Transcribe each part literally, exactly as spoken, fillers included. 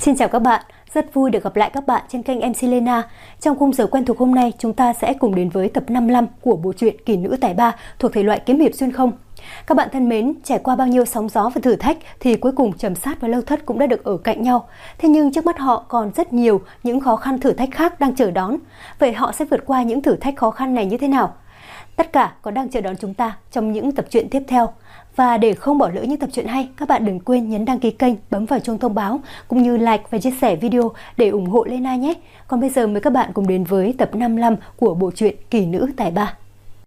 Xin chào các bạn, rất vui được gặp lại các bạn trên kênh em xê Lena. Trong khung giờ quen thuộc hôm nay, chúng ta sẽ cùng đến với tập năm mươi lăm của bộ truyện Kỳ Nữ Tài Ba thuộc thể loại kiếm hiệp xuyên không. Các bạn thân mến, trải qua bao nhiêu sóng gió và thử thách thì cuối cùng Trầm Sát và Lâu Thất cũng đã được ở cạnh nhau. Thế nhưng trước mắt họ còn rất nhiều những khó khăn thử thách khác đang chờ đón. Vậy họ sẽ vượt qua những thử thách khó khăn này như thế nào? Tất cả còn đang chờ đón chúng ta trong những tập truyện tiếp theo. Và để không bỏ lỡ những tập truyện hay, các bạn đừng quên nhấn đăng ký kênh, bấm vào chuông thông báo cũng như like và chia sẻ video để ủng hộ Lena nhé. Còn bây giờ mời các bạn cùng đến với tập năm mươi lăm của bộ truyện Kỳ Nữ Tài Ba.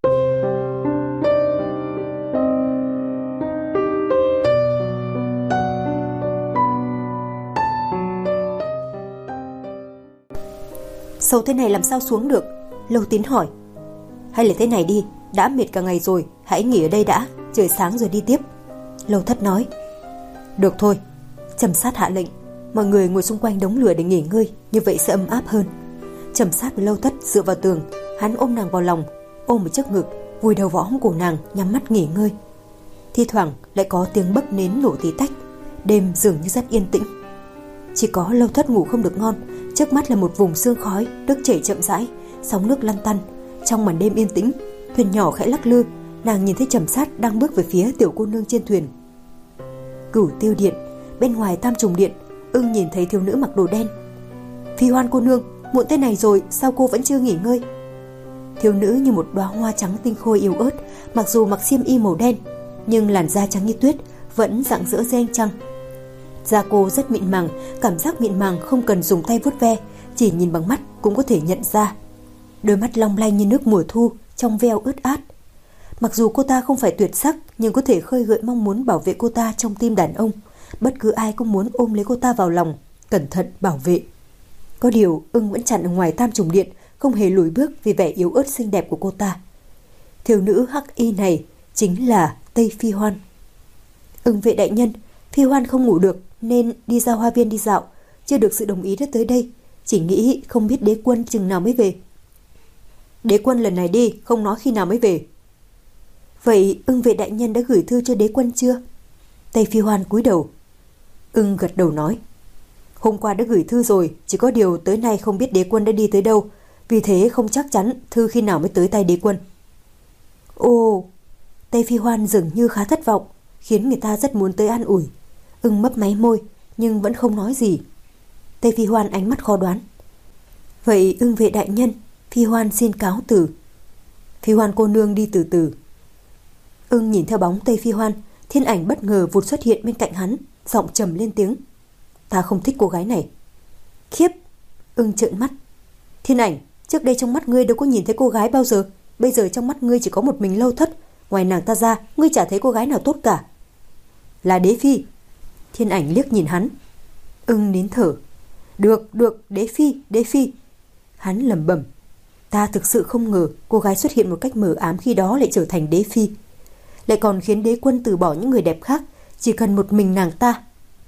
Sâu thế này làm sao xuống được? Lâu Tín hỏi. Hay là thế này đi, đã mệt cả ngày rồi, hãy nghỉ ở đây đã, trời sáng rồi đi tiếp. Lâu Thất nói. Được thôi. Trầm Sát hạ lệnh. Mọi người ngồi xung quanh đống lửa để nghỉ ngơi, như vậy sẽ ấm áp hơn. Trầm Sát với Lâu Thất dựa vào tường, hắn ôm nàng vào lòng, ôm ở trước ngực, vùi đầu vào hõm cổ nàng, nhắm mắt nghỉ ngơi. Thi thoảng lại có tiếng bấc nến nổ tí tách. Đêm dường như rất yên tĩnh. Chỉ có Lâu Thất ngủ không được ngon. Trước mắt là một vùng sương khói, nước chảy chậm rãi, sóng nước lăn tăn. Trong màn đêm yên tĩnh, thuyền nhỏ khẽ lắc lư. Nàng nhìn thấy Trầm Sát đang bước về phía tiểu cô nương trên thuyền. Cửu Tiêu Điện, bên ngoài Tam Trùng Điện, Ưng nhìn thấy thiếu nữ mặc đồ đen. Phi Hoan cô nương, muộn thế này rồi, sao cô vẫn chưa nghỉ ngơi? Thiếu nữ như một đóa hoa trắng tinh khôi yếu ớt, mặc dù mặc xiêm y màu đen, nhưng làn da trắng như tuyết, vẫn rạng rỡ như ánh trăng. Da cô rất mịn màng, cảm giác mịn màng không cần dùng tay vuốt ve, chỉ nhìn bằng mắt cũng có thể nhận ra. Đôi mắt long lanh như nước mùa thu, trong veo ướt át. Mặc dù cô ta không phải tuyệt sắc, nhưng có thể khơi gợi mong muốn bảo vệ cô ta trong tim đàn ông. Bất cứ ai cũng muốn ôm lấy cô ta vào lòng, cẩn thận bảo vệ. Có điều Ưng vẫn chặn ở ngoài Tam Trùng Điện, không hề lùi bước vì vẻ yếu ớt xinh đẹp của cô ta. Thiếu nữ hắc y này chính là Tây Phi Hoan. Ưng vệ đại nhân, Phi Hoan không ngủ được nên đi ra hoa viên đi dạo, chưa được sự đồng ý đã tới đây, chỉ nghĩ không biết đế quân chừng nào mới về. Đế quân lần này đi, không nói khi nào mới về. Vậy Ưng vệ đại nhân đã gửi thư cho đế quân chưa? Tây Phi Hoan cúi đầu. Ưng gật đầu nói. Hôm qua đã gửi thư rồi, chỉ có điều tới nay không biết đế quân đã đi tới đâu, vì thế không chắc chắn thư khi nào mới tới tay đế quân. Ồ, Tây Phi Hoan dường như khá thất vọng, khiến người ta rất muốn tới an ủi. Ưng mấp máy môi, nhưng vẫn không nói gì. Tây Phi Hoan ánh mắt khó đoán. Vậy Ưng vệ đại nhân, Phi Hoan xin cáo từ. Phi Hoan cô nương đi từ từ. Ưng nhìn theo bóng Tây Phi Hoan, thiên ảnh bất ngờ vụt xuất hiện bên cạnh hắn, giọng trầm lên tiếng. Ta không thích cô gái này. Khiếp! Ưng trợn mắt. Thiên ảnh, trước đây trong mắt ngươi đâu có nhìn thấy cô gái bao giờ. Bây giờ trong mắt ngươi chỉ có một mình Lâu Thất. Ngoài nàng ta ra, ngươi chả thấy cô gái nào tốt cả. Là đế phi. Thiên ảnh liếc nhìn hắn. Ưng nín thở. Được, được, đế phi, đế phi. Hắn lẩm bẩm. Ta thực sự không ngờ cô gái xuất hiện một cách mờ ám khi đó lại trở thành đế phi. Lại còn khiến đế quân từ bỏ những người đẹp khác, chỉ cần một mình nàng ta.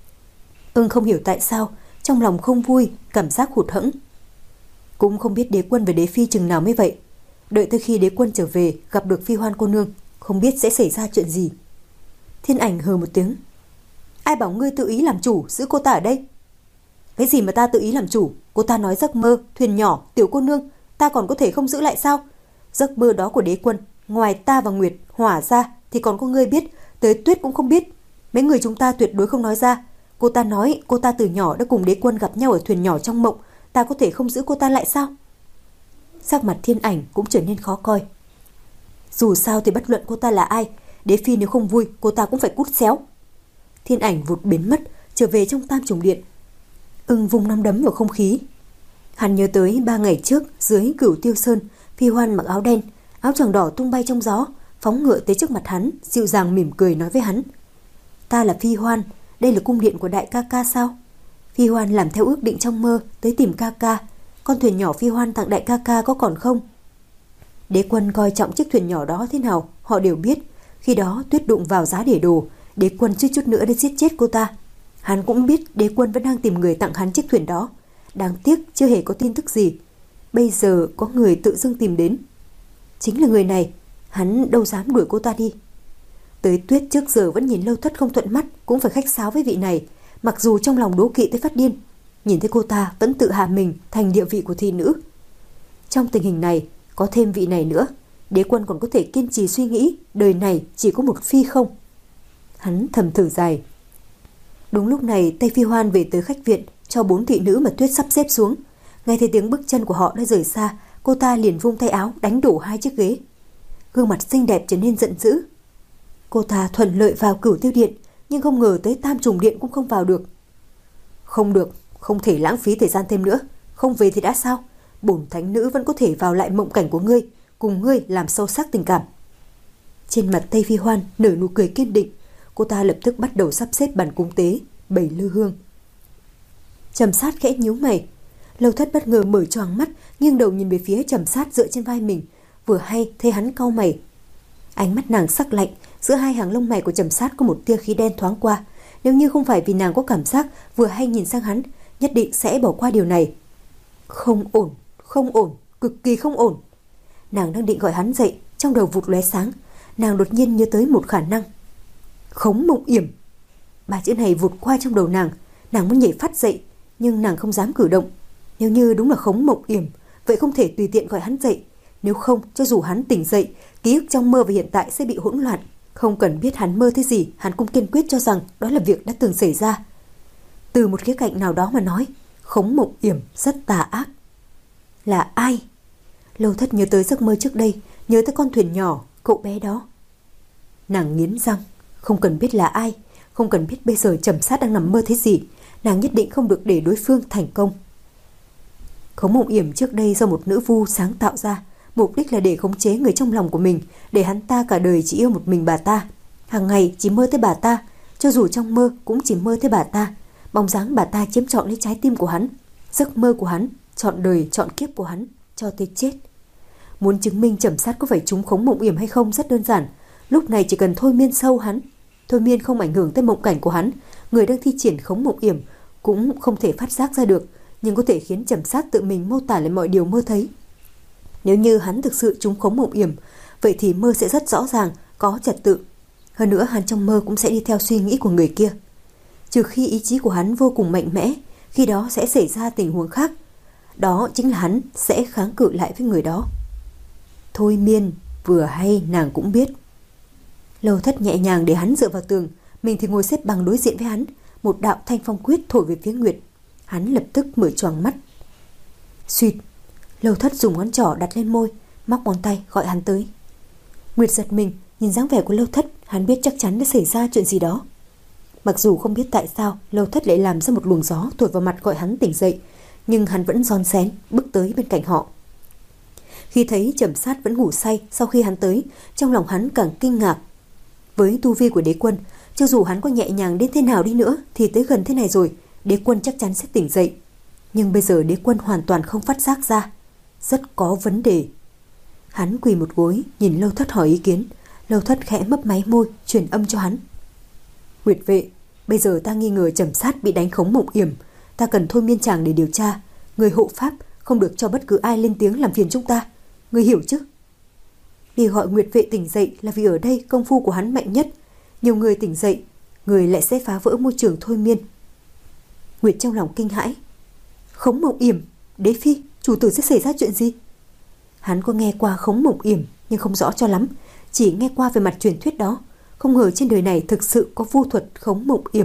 Ưng không hiểu tại sao, trong lòng không vui, cảm giác hụt hẫng. Cũng không biết đế quân và đế phi chừng nào mới vậy. Đợi tới khi đế quân trở về gặp được Phi Hoan cô nương, không biết sẽ xảy ra chuyện gì. Thiên ảnh hừ một tiếng. Ai bảo ngươi tự ý làm chủ giữ cô ta ở đây? Cái gì mà ta tự ý làm chủ? Cô ta nói giấc mơ, thuyền nhỏ, tiểu cô nương, ta còn có thể không giữ lại sao? Giấc mơ đó của đế quân, ngoài ta và Nguyệt, Hỏa ra thì còn có ngươi biết, tới Tuyết cũng không biết. Mấy người chúng ta tuyệt đối không nói ra. Cô ta nói cô ta từ nhỏ đã cùng đế quân gặp nhau ở thuyền nhỏ trong mộng, ta có thể không giữ cô ta lại sao? Sắc mặt thiên ảnh cũng trở nên khó coi. Dù sao thì bất luận cô ta là ai, đế phi nếu không vui, cô ta cũng phải cút xéo. Thiên ảnh vụt biến mất, trở về trong Tam Trùng Điện. Ưng vung nắm đấm vào không khí. Hắn nhớ tới ba ngày trước dưới Cửu Tiêu Sơn, Phi Hoan mặc áo đen, áo choàng đỏ tung bay trong gió, phóng ngựa tới trước mặt hắn, dịu dàng mỉm cười nói với hắn. Ta là Phi Hoan, đây là cung điện của đại ca ca sao? Phi Hoan làm theo ước định trong mơ, tới tìm ca ca. Con thuyền nhỏ Phi Hoan tặng đại ca ca có còn không? Đế quân coi trọng chiếc thuyền nhỏ đó thế nào, họ đều biết. Khi đó Tuyết đụng vào giá để đồ, đế quân suýt chút nữa để giết chết cô ta. Hắn cũng biết đế quân vẫn đang tìm người tặng hắn chiếc thuyền đó. Đáng tiếc chưa hề có tin tức gì. Bây giờ có người tự dưng tìm đến. Chính là người này, hắn đâu dám đuổi cô ta đi. Tới Tuyết trước giờ vẫn nhìn Lâu Thất không thuận mắt, cũng phải khách sáo với vị này, mặc dù trong lòng đố kỵ tới phát điên. nhìn thấy cô ta vẫn tự hạ mình thành địa vị của thị nữ. Trong tình hình này, có thêm vị này nữa, Đế Quân còn có thể kiên trì suy nghĩ đời này chỉ có một phi không? Hắn thầm thở dài. Đúng lúc này, Tây Phi Hoan về tới khách viện cho bốn thị nữ mà Tuyết sắp xếp xuống. Nghe thấy tiếng bước chân của họ đã rời xa, cô ta liền vung tay áo đánh đổ hai chiếc ghế. Gương mặt xinh đẹp trở nên giận dữ. Cô ta thuận lợi vào Cửu Tiêu Điện, nhưng không ngờ tới Tam Trùng Điện cũng không vào được. Không được, không thể lãng phí thời gian thêm nữa. Không về thì đã sao? Bổn thánh nữ vẫn có thể vào lại mộng cảnh của ngươi, cùng ngươi làm sâu sắc tình cảm. Trên mặt Tây Phi Hoan nở nụ cười kiên định. Cô ta lập tức bắt đầu sắp xếp bàn cúng tế, bày lư hương. Trầm Sát khẽ nhíu mày. Lâu Thất bất ngờ mở choàng mắt, nghiêng đầu nhìn về phía Trầm Sát dựa trên vai mình. Vừa hay thấy hắn cau mày. Ánh mắt nàng sắc lạnh, giữa hai hàng lông mày của Trầm Sát có một tia khí đen thoáng qua. Nếu như không phải vì nàng có cảm giác vừa hay nhìn sang hắn, nhất định sẽ bỏ qua điều này. Không ổn, không ổn, cực kỳ không ổn. Nàng đang định gọi hắn dậy, trong đầu vụt lóe sáng. Nàng đột nhiên nhớ tới một khả năng. Khống Mộng Yểm. Ba chữ này vụt qua trong đầu nàng. Nàng muốn nhảy phát dậy, nhưng nàng không dám cử động. Nếu như đúng là Khống Mộng Yểm, vậy không thể tùy tiện gọi hắn dậy. Nếu không, cho dù hắn tỉnh dậy, ký ức trong mơ và hiện tại sẽ bị hỗn loạn. Không cần biết hắn mơ thế gì, hắn cũng kiên quyết cho rằng đó là việc đã từng xảy ra. Từ một khía cạnh nào đó mà nói, Khống Mộng Yểm rất tà ác. Là ai? Lâu Thất nhớ tới giấc mơ trước đây, nhớ tới con thuyền nhỏ, cậu bé đó. Nàng nghiến răng, không cần biết là ai, không cần biết bây giờ Trầm Sát đang nằm mơ thế gì, nàng nhất định không được để đối phương thành công. Khống Mộng Yểm trước đây do một nữ vu sáng tạo ra, mục đích là để khống chế người trong lòng của mình, để hắn ta cả đời chỉ yêu một mình bà ta, hàng ngày chỉ mơ tới bà ta, cho dù trong mơ cũng chỉ mơ tới bà ta, bóng dáng bà ta chiếm trọn lấy trái tim của hắn, giấc mơ của hắn, trọn đời trọn kiếp của hắn, cho tới chết. Muốn chứng minh Trầm Sát có phải trúng Khống Mộng Yểm hay không rất đơn giản, lúc này chỉ cần thôi miên sâu hắn, thôi miên không ảnh hưởng tới mộng cảnh của hắn, người đang thi triển Khống Mộng Yểm cũng không thể phát giác ra được, nhưng có thể khiến Trầm Sát tự mình mô tả lại mọi điều mơ thấy. Nếu như hắn thực sự trúng Khống Mộng Yểm, vậy thì mơ sẽ rất rõ ràng, có trật tự. Hơn nữa hắn trong mơ cũng sẽ đi theo suy nghĩ của người kia. Trừ khi ý chí của hắn vô cùng mạnh mẽ, khi đó sẽ xảy ra tình huống khác. Đó chính là hắn sẽ kháng cự lại với người đó. Thôi miên, vừa hay nàng cũng biết. Lâu Thất nhẹ nhàng để hắn dựa vào tường, mình thì ngồi xếp bằng đối diện với hắn. Một đạo thanh phong quyết thổi về phía Nguyệt. Hắn lập tức mở choàng mắt. Xuyệt. Lâu Thất dùng ngón trỏ đặt lên môi, móc ngón tay gọi hắn tới. Nguyệt giật mình, nhìn dáng vẻ của Lâu Thất, hắn biết chắc chắn đã xảy ra chuyện gì đó. Mặc dù không biết tại sao Lâu Thất lại làm ra một luồng gió thổi vào mặt gọi hắn tỉnh dậy, nhưng hắn vẫn ron xén bước tới bên cạnh họ. Khi thấy Trầm Sát vẫn ngủ say sau khi hắn tới, trong lòng hắn càng kinh ngạc. Với tu vi của Đế Quân, cho dù hắn có nhẹ nhàng đến thế nào đi nữa thì tới gần thế này rồi, Đế Quân chắc chắn sẽ tỉnh dậy. Nhưng bây giờ Đế Quân hoàn toàn không phát giác ra, rất có vấn đề. Hắn quỳ một gối nhìn Lâu Thất hỏi ý kiến. Lâu Thất khẽ mấp máy môi truyền âm cho hắn. Nguyệt vệ, bây giờ ta nghi ngờ Trầm Sát bị đánh Khống Mộng Yểm, ta cần thôi miên chàng để điều tra. Người hộ pháp không được cho bất cứ ai lên tiếng làm phiền chúng ta, ngươi hiểu chứ? Đi gọi Nguyệt vệ tỉnh dậy là vì ở đây công phu của hắn mạnh nhất. Nhiều người tỉnh dậy, người lại sẽ phá vỡ môi trường thôi miên. Nguyệt trong lòng kinh hãi. Khống Mộng Yểm, Đế Phi, chủ tử sẽ xảy ra chuyện gì? Hắn có nghe qua Khống Mộng Yểm nhưng không rõ cho lắm, chỉ nghe qua về mặt truyền thuyết đó. Không ngờ trên đời này thực sự có vu thuật Khống Mộng Yểm.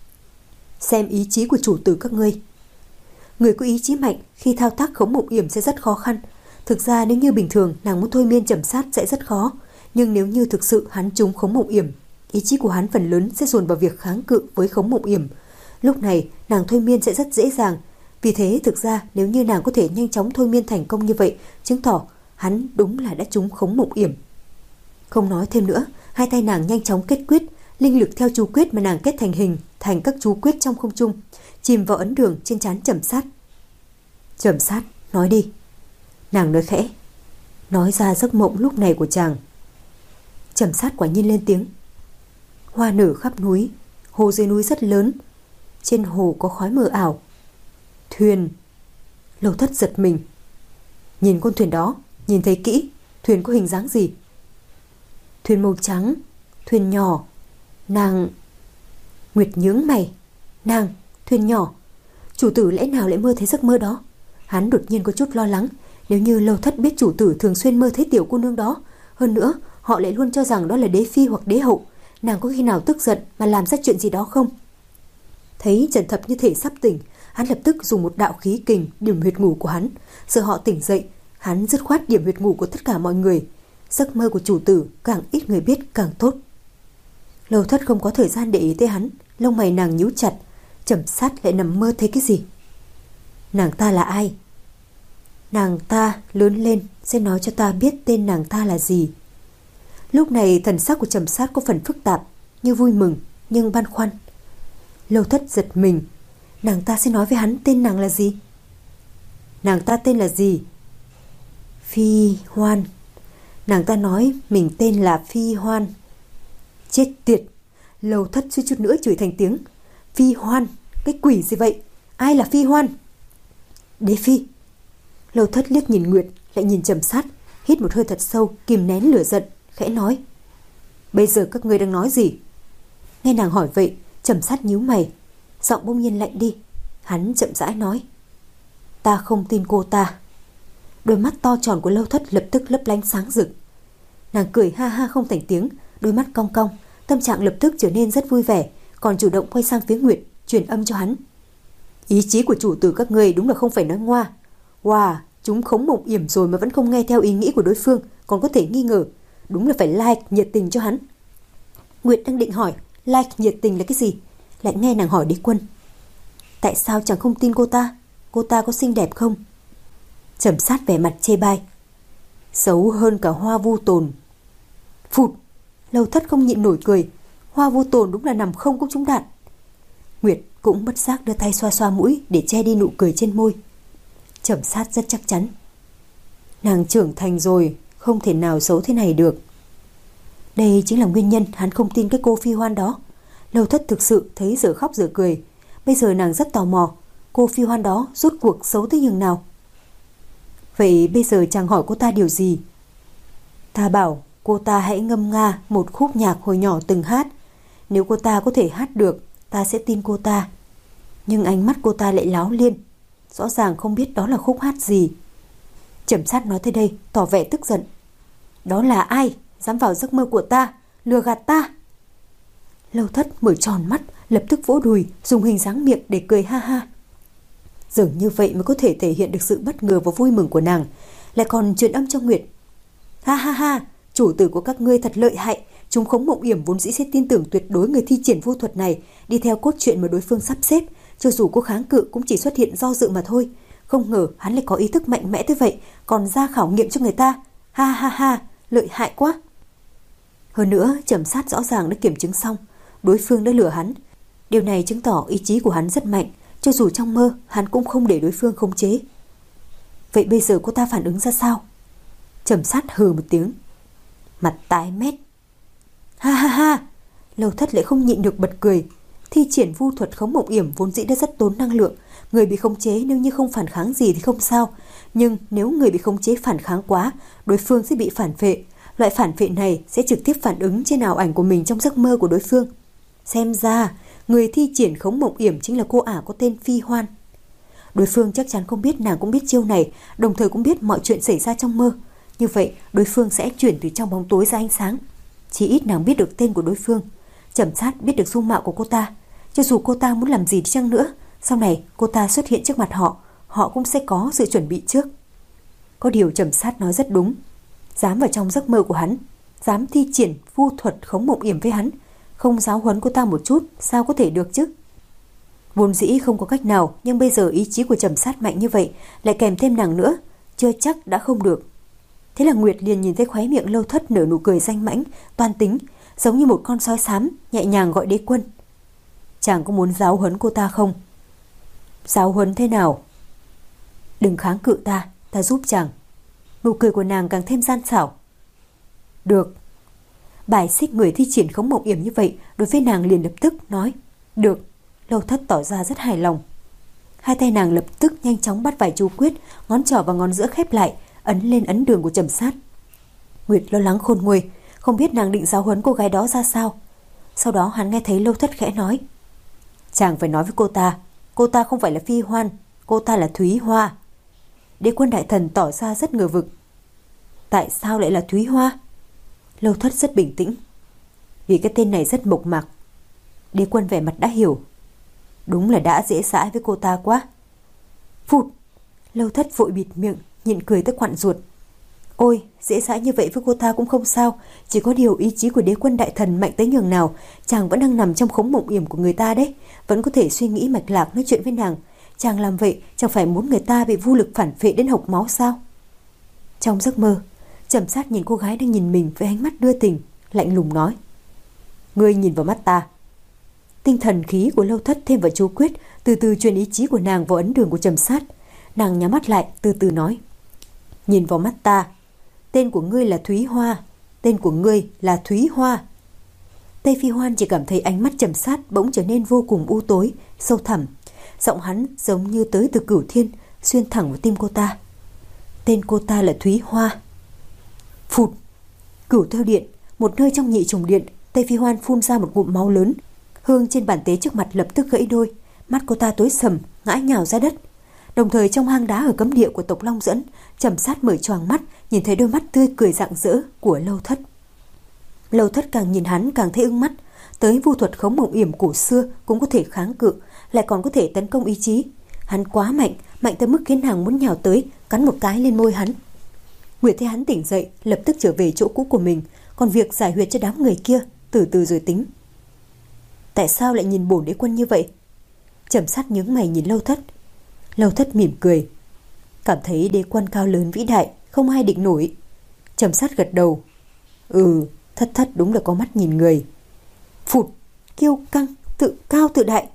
Xem ý chí của chủ tử các ngươi. Người có ý chí mạnh khi thao tác Khống Mộng Yểm sẽ rất khó khăn. Thực ra nếu như bình thường nàng muốn thôi miên Trầm Sát sẽ rất khó, nhưng nếu như thực sự hắn trúng Khống Mộng Yểm, ý chí của hắn phần lớn sẽ dồn vào việc kháng cự với Khống Mộng Yểm. Lúc này nàng thôi miên sẽ rất dễ dàng. Vì thế thực ra nếu như nàng có thể nhanh chóng thôi miên thành công như vậy, chứng tỏ hắn đúng là đã trúng Khống Mộng Yểm. Không nói thêm nữa, hai tay nàng nhanh chóng kết quyết, linh lực theo chú quyết mà nàng kết thành hình, thành các chú quyết trong không trung, chìm vào ấn đường trên trán Trầm Sát. Trầm Sát, nói đi. Nàng nói khẽ, nói ra giấc mộng lúc này của chàng. Trầm Sát quả nhiên lên tiếng. Hoa nở khắp núi, hồ dưới núi rất lớn, trên hồ có khói mờ ảo. Thuyền. Lâu Thất giật mình. Nhìn con thuyền đó, nhìn thấy kỹ, thuyền có hình dáng gì? Thuyền màu trắng, thuyền nhỏ. Nàng... Nguyệt nhướng mày. Nàng, thuyền nhỏ. Chủ tử lẽ nào lại mơ thấy giấc mơ đó? Hắn đột nhiên có chút lo lắng. Nếu như Lâu Thất biết chủ tử thường xuyên mơ thấy tiểu cô nương đó, hơn nữa họ lại luôn cho rằng đó là đế phi hoặc đế hậu, nàng có khi nào tức giận mà làm ra chuyện gì đó không? Thấy Trần Thập như thể sắp tỉnh, hắn lập tức dùng một đạo khí kình điểm huyệt ngủ của hắn. Sợ họ tỉnh dậy, hắn dứt khoát điểm huyệt ngủ của tất cả mọi người. Giấc mơ của chủ tử càng ít người biết càng tốt. Lâu Thất không có thời gian để ý tới hắn, lông mày nàng nhíu chặt. Trầm Sát lại nằm mơ thấy cái gì? Nàng ta là ai? Nàng ta lớn lên sẽ nói cho ta biết tên nàng ta là gì. Lúc này thần sắc của Trầm Sát có phần phức tạp, như vui mừng nhưng băn khoăn. Lâu Thất giật mình. Nàng ta sẽ nói với hắn tên nàng là gì? Nàng ta tên là gì? Phi Hoan. Nàng ta nói mình tên là Phi Hoan. Chết tiệt! Lâu Thất suýt chút nữa chửi thành tiếng. Phi Hoan? Cái quỷ gì vậy? Ai là Phi Hoan? Đế phi. Lâu Thất liếc nhìn Nguyệt, lại nhìn Trầm Sát, hít một hơi thật sâu, kìm nén lửa giận, khẽ nói: Bây giờ các ngươi đang nói gì? Nghe nàng hỏi vậy, Trầm Sát nhíu mày, giọng bỗng nhiên lạnh đi. Hắn chậm rãi nói: Ta không tin cô ta. Đôi mắt to tròn của Lâu Thất lập tức lấp lánh sáng rực. Nàng cười ha ha không thành tiếng, đôi mắt cong cong, tâm trạng lập tức trở nên rất vui vẻ, còn chủ động quay sang phía Nguyệt, truyền âm cho hắn: Ý chí của chủ tử các ngươi đúng là không phải nói ngoa. Wow, chúng khống mộng yểm rồi mà vẫn không nghe theo ý nghĩ của đối phương, còn có thể nghi ngờ. Đúng là phải like nhiệt tình cho hắn. Nguyệt đang định hỏi like nhiệt tình là cái gì, lại nghe nàng hỏi Đế Quân: Tại sao chẳng không tin cô ta? Cô ta có xinh đẹp không? Trầm Sát vẻ mặt chê bai: Xấu hơn cả Hoa Vu Tồn. Phụt! Lâu Thất không nhịn nổi cười. Hoa Vu Tồn đúng là nằm không cũng trúng đạn. Nguyệt cũng bất giác đưa tay xoa xoa mũi để che đi nụ cười trên môi. Trầm Sát rất chắc chắn: Nàng trưởng thành rồi, không thể nào xấu thế này được. Đây chính là nguyên nhân hắn không tin cái cô Phi Hoan đó. Lâu Thất thực sự thấy dở khóc dở cười. Bây giờ nàng rất tò mò, cô Phi Hoan đó rốt cuộc xấu tới nhường nào. Vậy bây giờ chàng hỏi cô ta điều gì? Ta bảo cô ta hãy ngâm nga một khúc nhạc hồi nhỏ từng hát. Nếu cô ta có thể hát được, ta sẽ tin cô ta. Nhưng ánh mắt cô ta lại láo liên, rõ ràng không biết đó là khúc hát gì. Trầm Sát nói tới đây tỏ vẻ tức giận: Đó là ai dám vào giấc mơ của ta, lừa gạt ta? Lâu Thất mở tròn mắt, lập tức vỗ đùi, dùng hình dáng miệng để cười ha ha. Dường như vậy mới có thể thể hiện được sự bất ngờ và vui mừng của nàng, lại còn truyền âm cho Nguyệt: Ha ha ha, chủ tử của các ngươi thật lợi hại. Chúng khống mộng yểm vốn dĩ sẽ tin tưởng tuyệt đối người thi triển vu thuật này đi theo cốt truyện mà đối phương sắp xếp. Cho dù có kháng cự cũng chỉ xuất hiện do dự mà thôi. Không ngờ hắn lại có ý thức mạnh mẽ tới vậy, còn ra khảo nghiệm cho người ta. Ha ha ha, lợi hại quá. Hơn nữa, Trầm Sát rõ ràng đã kiểm chứng xong, đối phương đã lừa hắn. Điều này chứng tỏ ý chí của hắn rất mạnh, cho dù trong mơ hắn cũng không để đối phương khống chế. Vậy bây giờ cô ta phản ứng ra sao? Trầm Sát hừ một tiếng, mặt tái mét. Ha ha ha, Lâu Thất lại không nhịn được bật cười. Thi triển vu thuật khống mộng yểm vốn dĩ đã rất tốn năng lượng. Người bị khống chế nếu như không phản kháng gì thì không sao, nhưng nếu người bị khống chế phản kháng quá, đối phương sẽ bị phản phệ. Loại phản phệ này sẽ trực tiếp phản ứng trên ảo ảnh của mình trong giấc mơ của đối phương. Xem ra người thi triển khống mộng yểm chính là cô ả có tên Phi Hoan. Đối phương chắc chắn không biết nàng cũng biết chiêu này, đồng thời cũng biết mọi chuyện xảy ra trong mơ. Như vậy đối phương sẽ chuyển từ trong bóng tối ra ánh sáng. Chỉ ít nàng biết được tên của đối phương. Trầm Sát biết được dung mạo của cô ta. Cho dù cô ta muốn làm gì đi chăng nữa, sau này cô ta xuất hiện trước mặt họ, họ cũng sẽ có sự chuẩn bị trước. Có điều Trầm Sát nói rất đúng. Dám vào trong giấc mơ của hắn, dám thi triển vu thuật khống mộng yểm với hắn, không giáo huấn cô ta một chút sao có thể được chứ? Vốn dĩ không có cách nào, nhưng bây giờ ý chí của Trầm Sát mạnh như vậy, lại kèm thêm nàng nữa, chưa chắc đã không được. Thế là Nguyệt liền nhìn thấy khóe miệng Lâu Thất nở nụ cười danh mãnh, toan tính, giống như một con sói xám, nhẹ nhàng gọi Đế Quân. Chàng có muốn giáo huấn cô ta không? Giáo huấn thế nào? Đừng kháng cự ta, ta giúp chàng. Nụ cười của nàng càng thêm gian xảo. Được. Bài xích người thi triển khống mộng yểm như vậy, đối với nàng liền lập tức nói được. Lâu Thất tỏ ra rất hài lòng. Hai tay nàng lập tức nhanh chóng bắt vài chú quyết, ngón trỏ và ngón giữa khép lại, ấn lên ấn đường của Trầm Sát. Nguyệt lo lắng khôn nguôi, không biết nàng định giáo huấn cô gái đó ra sao. Sau đó hắn nghe thấy Lâu Thất khẽ nói: Chàng phải nói với cô ta, Cô ta không phải là Phi Hoan, cô ta là Thúy Hoa. Đế quân đại thần tỏ ra rất ngờ vực. Tại sao lại là Thúy Hoa? Lâu Thất rất bình tĩnh. Vì cái tên này rất mộc mạc. Đế quân vẻ mặt đã hiểu. Đúng là đã dễ dãi với cô ta quá. Phụt! Lâu Thất vội bịt miệng, nhịn cười tới quặn ruột. Ôi, dễ dãi như vậy với cô ta cũng không sao. Chỉ có điều ý chí của đế quân đại thần mạnh tới nhường nào, chàng vẫn đang nằm trong khống mộng yểm của người ta đấy. Vẫn có thể suy nghĩ mạch lạc nói chuyện với nàng. Chàng làm vậy chẳng phải muốn người ta bị vô lực phản phệ đến hộc máu sao? Trong giấc mơ, Trầm Sát nhìn cô gái đang nhìn mình với ánh mắt đưa tình, lạnh lùng nói. Ngươi nhìn vào mắt ta. Tinh thần khí của Lâu Thất thêm vào chú quyết, từ từ truyền ý chí của nàng vào ấn đường của Trầm Sát. Nàng nhắm mắt lại, từ từ nói. Nhìn vào mắt ta. Tên của ngươi là Thúy Hoa. Tên của ngươi là Thúy Hoa. Tây Phi Hoan chỉ cảm thấy ánh mắt Trầm Sát bỗng trở nên vô cùng u tối, sâu thẳm. Giọng hắn giống như tới từ cửu thiên, xuyên thẳng vào tim cô ta. Tên cô ta là Thúy Hoa. Phụt! Cửu Thơ Điện, một nơi trong nhị trùng điện, Tây Phi Hoan phun ra một ngụm máu lớn. Hương trên bàn tế trước mặt lập tức gãy đôi, mắt cô ta tối sầm, ngã nhào ra đất. Đồng thời trong hang đá ở cấm địa của tộc Long Dẫn, Trầm Sát mở choàng mắt, nhìn thấy đôi mắt tươi cười rạng rỡ của Lâu Thất. Lâu Thất càng nhìn hắn càng thấy ưng mắt, tới vu thuật khống mộng yểm cổ xưa cũng có thể kháng cự, lại còn có thể tấn công ý chí. Hắn quá mạnh, mạnh tới mức khiến nàng muốn nhào tới, cắn một cái lên môi hắn. Nguyệt thấy hắn tỉnh dậy, lập tức trở về chỗ cũ của mình, còn việc giải huyệt cho đám người kia, từ từ rồi tính. Tại sao lại nhìn bổn đế quân như vậy? Trầm Sát nhướng mày nhìn Lâu Thất. Lâu Thất mỉm cười. Cảm thấy đế quân cao lớn vĩ đại, không ai địch nổi. Trầm Sát gật đầu. Ừ, Thất Thất đúng là có mắt nhìn người. Phụt, kiêu căng, tự cao tự đại.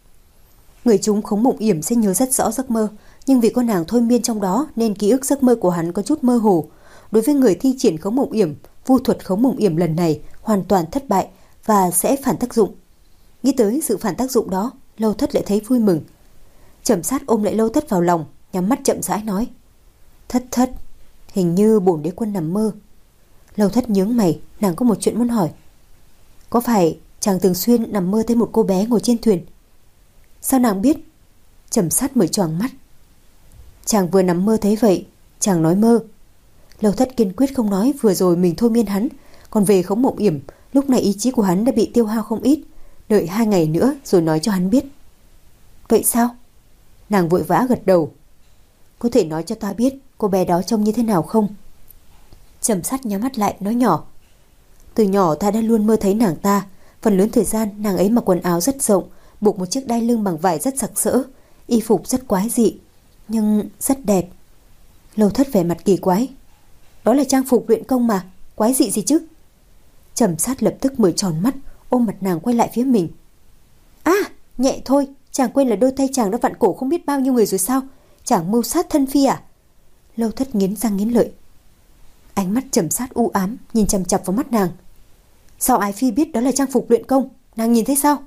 Người chúng khống mộng yểm sẽ nhớ rất rõ giấc mơ, nhưng vì có nàng thôi miên trong đó nên ký ức giấc mơ của hắn có chút mơ hồ. Đối với người thi triển khống mộng yểm, vu thuật khống mộng yểm lần này hoàn toàn thất bại và sẽ phản tác dụng. Nghĩ tới sự phản tác dụng đó, Lâu Thất lại thấy vui mừng. Trầm Sát ôm lại Lâu Thất vào lòng, nhắm mắt chậm rãi nói. Thất Thất, hình như bổn đế quân nằm mơ. Lâu Thất nhướng mày, nàng có một chuyện muốn hỏi. Có phải chàng thường xuyên nằm mơ thấy một cô bé ngồi trên thuyền? Sao nàng biết? Trầm Sát mở choàng mắt. Chàng vừa nằm mơ thấy vậy, chàng nói mơ. Lâu Thất kiên quyết không nói vừa rồi mình thôi miên hắn. Còn về khống mộng yểm, lúc này ý chí của hắn đã bị tiêu hao không ít. Đợi hai ngày nữa rồi nói cho hắn biết. Vậy sao? Nàng vội vã gật đầu. Có thể nói cho ta biết cô bé đó trông như thế nào không? Trầm Sát nhắm mắt lại nói nhỏ. Từ nhỏ ta đã luôn mơ thấy nàng ta. Phần lớn thời gian nàng ấy mặc quần áo rất rộng, buộc một chiếc đai lưng bằng vải rất sặc sỡ, y phục rất quái dị, nhưng rất đẹp. Lâu Thất vẻ mặt kỳ quái. Đó là trang phục luyện công mà, quái dị gì chứ? Trầm Sát lập tức mở tròn mắt, ôm mặt nàng quay lại phía mình. À, nhẹ thôi, chàng quên là đôi tay chàng đã vặn cổ không biết bao nhiêu người rồi sao? Chàng mưu sát thân phi à? Lâu Thất nghiến răng nghiến lợi. Ánh mắt Trầm Sát u ám nhìn chằm chằm vào mắt nàng. Sao Ái Phi biết đó là trang phục luyện công? Nàng nhìn thấy sao?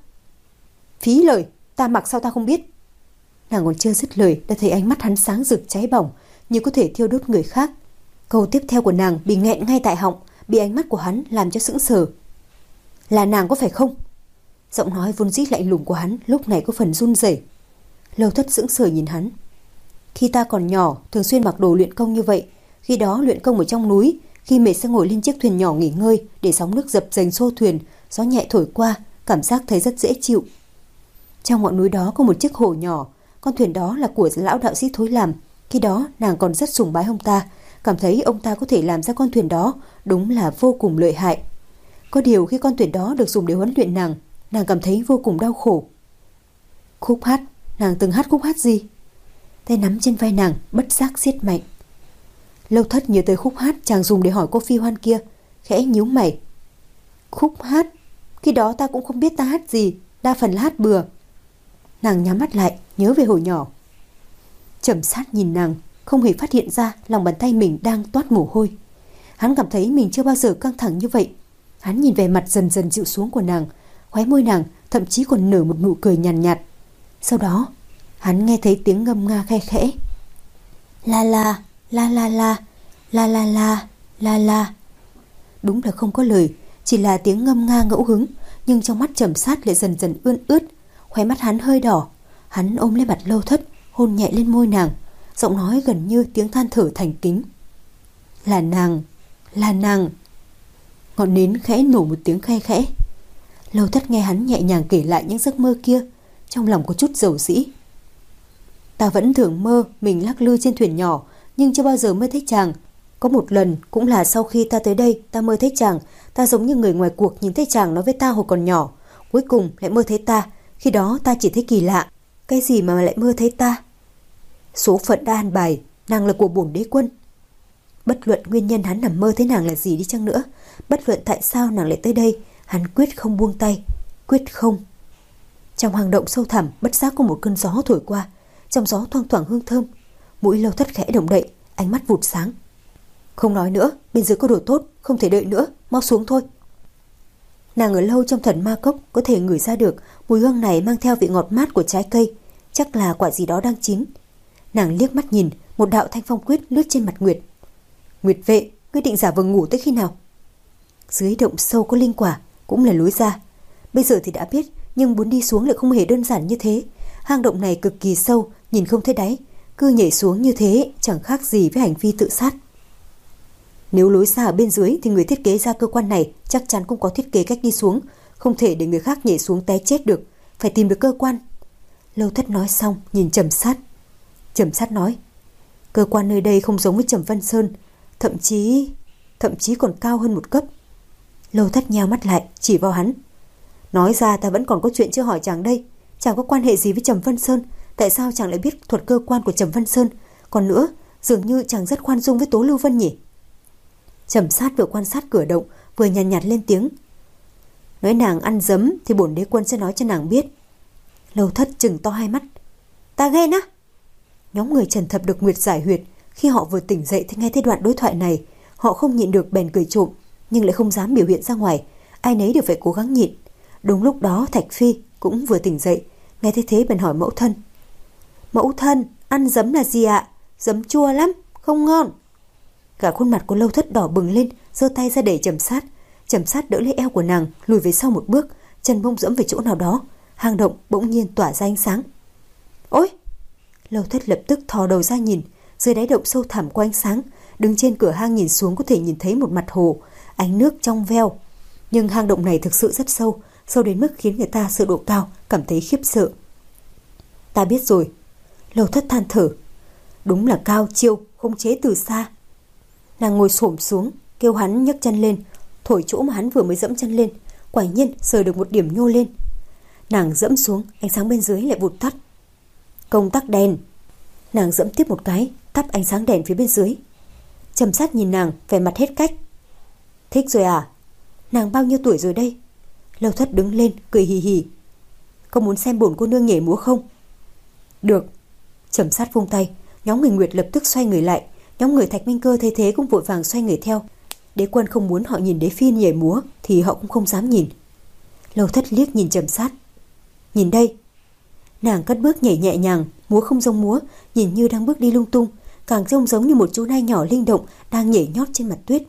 Phí lời, ta mặc sao ta không biết? Nàng còn chưa dứt lời đã thấy ánh mắt hắn sáng rực cháy bỏng, như có thể thiêu đốt người khác. Câu tiếp theo của nàng bị nghẹn ngay tại họng, bị ánh mắt của hắn làm cho sững sờ. Là nàng có phải không? Giọng nói vốn dĩ lạnh lùng của hắn lúc này có phần run rẩy. Lâu Thất sững sờ nhìn hắn. Khi ta còn nhỏ thường xuyên mặc đồ luyện công như vậy. Khi đó luyện công ở trong núi, khi mệt sẽ ngồi lên chiếc thuyền nhỏ nghỉ ngơi, để sóng nước dập dềnh xô thuyền, gió nhẹ thổi qua, cảm giác thấy rất dễ chịu. Trong ngọn núi đó có một chiếc hồ nhỏ, con thuyền đó là của lão đạo sĩ Thối làm. Khi đó nàng còn rất sùng bái ông ta, cảm thấy ông ta có thể làm ra con thuyền đó đúng là vô cùng lợi hại. Có điều khi con thuyền đó được dùng để huấn luyện nàng, nàng cảm thấy vô cùng đau khổ. Khúc hát, nàng từng hát khúc hát gì? Tay nắm trên vai nàng bất giác siết mạnh. Lâu Thất nhớ tới khúc hát chàng dùng để hỏi cô Phi Hoan kia, khẽ nhíu mày. Khúc hát? Khi đó ta cũng không biết ta hát gì, đa phần là hát bừa. Nàng nhắm mắt lại, nhớ về hồi nhỏ. Trầm Sát nhìn nàng, không hề phát hiện ra lòng bàn tay mình đang toát mồ hôi. Hắn cảm thấy mình chưa bao giờ căng thẳng như vậy. Hắn nhìn về mặt dần dần dịu xuống của nàng, khóe môi nàng thậm chí còn nở một nụ cười nhàn nhạt, nhạt. Sau đó, hắn nghe thấy tiếng ngâm nga khe khẽ. La la, la la la, la la la, la la. Đúng là không có lời, chỉ là tiếng ngâm nga ngẫu hứng, nhưng trong mắt Trầm Sát lại dần dần ươn ướt, khóe mắt hắn hơi đỏ. Hắn ôm lấy mặt Lâu Thất, hôn nhẹ lên môi nàng, giọng nói gần như tiếng than thở thành kính. Là nàng, là nàng. Ngọn nến khẽ nổ một tiếng khe khẽ. Lâu Thất nghe hắn nhẹ nhàng kể lại những giấc mơ kia, trong lòng có chút dầu dĩ. Ta vẫn thường mơ mình lắc lư trên thuyền nhỏ, nhưng chưa bao giờ mơ thấy chàng. Có một lần cũng là sau khi ta tới đây, ta mơ thấy chàng. Ta giống như người ngoài cuộc nhìn thấy chàng nói với ta hồi còn nhỏ, cuối cùng lại mơ thấy ta. Khi đó ta chỉ thấy kỳ lạ, cái gì mà lại mơ thấy ta? Số phận đã an bài, nàng là của bổn đế quân. Bất luận nguyên nhân hắn nằm mơ thấy nàng là gì đi chăng nữa, bất luận tại sao nàng lại tới đây, hắn quyết không buông tay, quyết không. Trong hang động sâu thẳm, bất giác có một cơn gió thổi qua, trong gió thoang thoảng hương thơm. Mũi Lâu Thất khẽ động đậy, ánh mắt vụt sáng. Không nói nữa, bên dưới có đồ tốt, không thể đợi nữa, mau xuống thôi. Nàng ở lâu trong thần ma cốc, có thể ngửi ra được mùi hương này mang theo vị ngọt mát của trái cây, chắc là quả gì đó đang chín. Nàng liếc mắt nhìn, một đạo thanh phong quyết lướt trên mặt Nguyệt. Nguyệt vệ, ngươi định giả vờ ngủ tới khi nào? Dưới động sâu có linh quả, cũng là lối ra. Bây giờ thì đã biết, nhưng muốn đi xuống lại không hề đơn giản như thế. Hang động này cực kỳ sâu, nhìn không thấy đáy, cứ nhảy xuống như thế chẳng khác gì với hành vi tự sát. Nếu lối ra ở bên dưới thì người thiết kế ra cơ quan này chắc chắn cũng có thiết kế cách đi xuống, không thể để người khác nhảy xuống té chết được, phải tìm được cơ quan. Lâu Thất nói xong nhìn Trầm Sát. Trầm Sát nói, cơ quan nơi đây không giống với Trầm Vân Sơn, thậm chí thậm chí còn cao hơn một cấp. Lâu Thất nheo mắt lại chỉ vào hắn. Nói ra ta vẫn còn có chuyện chưa hỏi chàng đây. Chàng có quan hệ gì với Trầm Vân Sơn? Tại sao chàng lại biết thuật cơ quan của Trầm Vân Sơn? Còn nữa, dường như chàng rất khoan dung với Tố Lưu Vân nhỉ? Trầm Sát vừa quan sát cửa động, vừa nhàn nhạt, nhạt lên tiếng. Nói nàng ăn dấm thì bổn đế quân sẽ nói cho nàng biết. Lâu Thất trừng to hai mắt. Ta ghen á? Nhóm người Trần Thập được Nguyệt giải huyệt, khi họ vừa tỉnh dậy thì nghe thấy đoạn đối thoại này, họ không nhịn được bèn cười trộm, nhưng lại không dám biểu hiện ra ngoài, ai nấy đều phải cố gắng nhịn. Đúng lúc đó Thạch Phi cũng vừa tỉnh dậy, nghe thấy thế bèn hỏi mẫu thân. Mẫu thân, ăn dấm là gì ạ? Dấm chua lắm, không ngon. Cả khuôn mặt của Lâu Thất đỏ bừng lên, giơ tay ra để Trầm Sát. Trầm Sát đỡ lấy eo của nàng, lùi về sau một bước, chân bông dẫm về chỗ nào đó. Hang động bỗng nhiên tỏa ra ánh sáng. Ôi! Lâu Thất lập tức thò đầu ra nhìn, dưới đáy động sâu thẳm có ánh sáng, đứng trên cửa hang nhìn xuống có thể nhìn thấy một mặt hồ, ánh nước trong veo. Nhưng hang động này thực sự rất sâu, sâu đến mức khiến người ta sợ độ cao, cảm thấy khiếp sợ. Ta biết rồi. Lâu Thất than thở. Đúng là cao chiêu, khống chế từ xa. Nàng ngồi xổm xuống, kêu hắn nhấc chân lên, thổi chỗ mà hắn vừa mới dẫm chân lên, quả nhiên sờ được một điểm nhô lên. Nàng dẫm xuống, ánh sáng bên dưới lại vụt tắt. Công tắc đèn. Nàng dẫm tiếp một cái, tắt ánh sáng đèn phía bên dưới. Trầm Sát nhìn nàng, vẻ mặt hết cách. Thích rồi à? Nàng bao nhiêu tuổi rồi đây? Lâu Thất đứng lên, cười hì hì. Có muốn xem bổn cô nương nhảy múa không? Được. Trầm Sát vung tay, nhóm người Nguyệt lập tức xoay người lại, nhóm người Thạch Minh Cơ thấy thế cũng vội vàng xoay người theo. Đế quân không muốn họ nhìn đế phi nhảy múa thì họ cũng không dám nhìn. Lâu Thất liếc nhìn Trầm Sát. Nhìn đây. Nàng cất bước nhảy nhẹ nhàng, múa không giống múa, nhìn như đang bước đi lung tung, càng trông giống như một chú nai nhỏ linh động đang nhảy nhót trên mặt tuyết.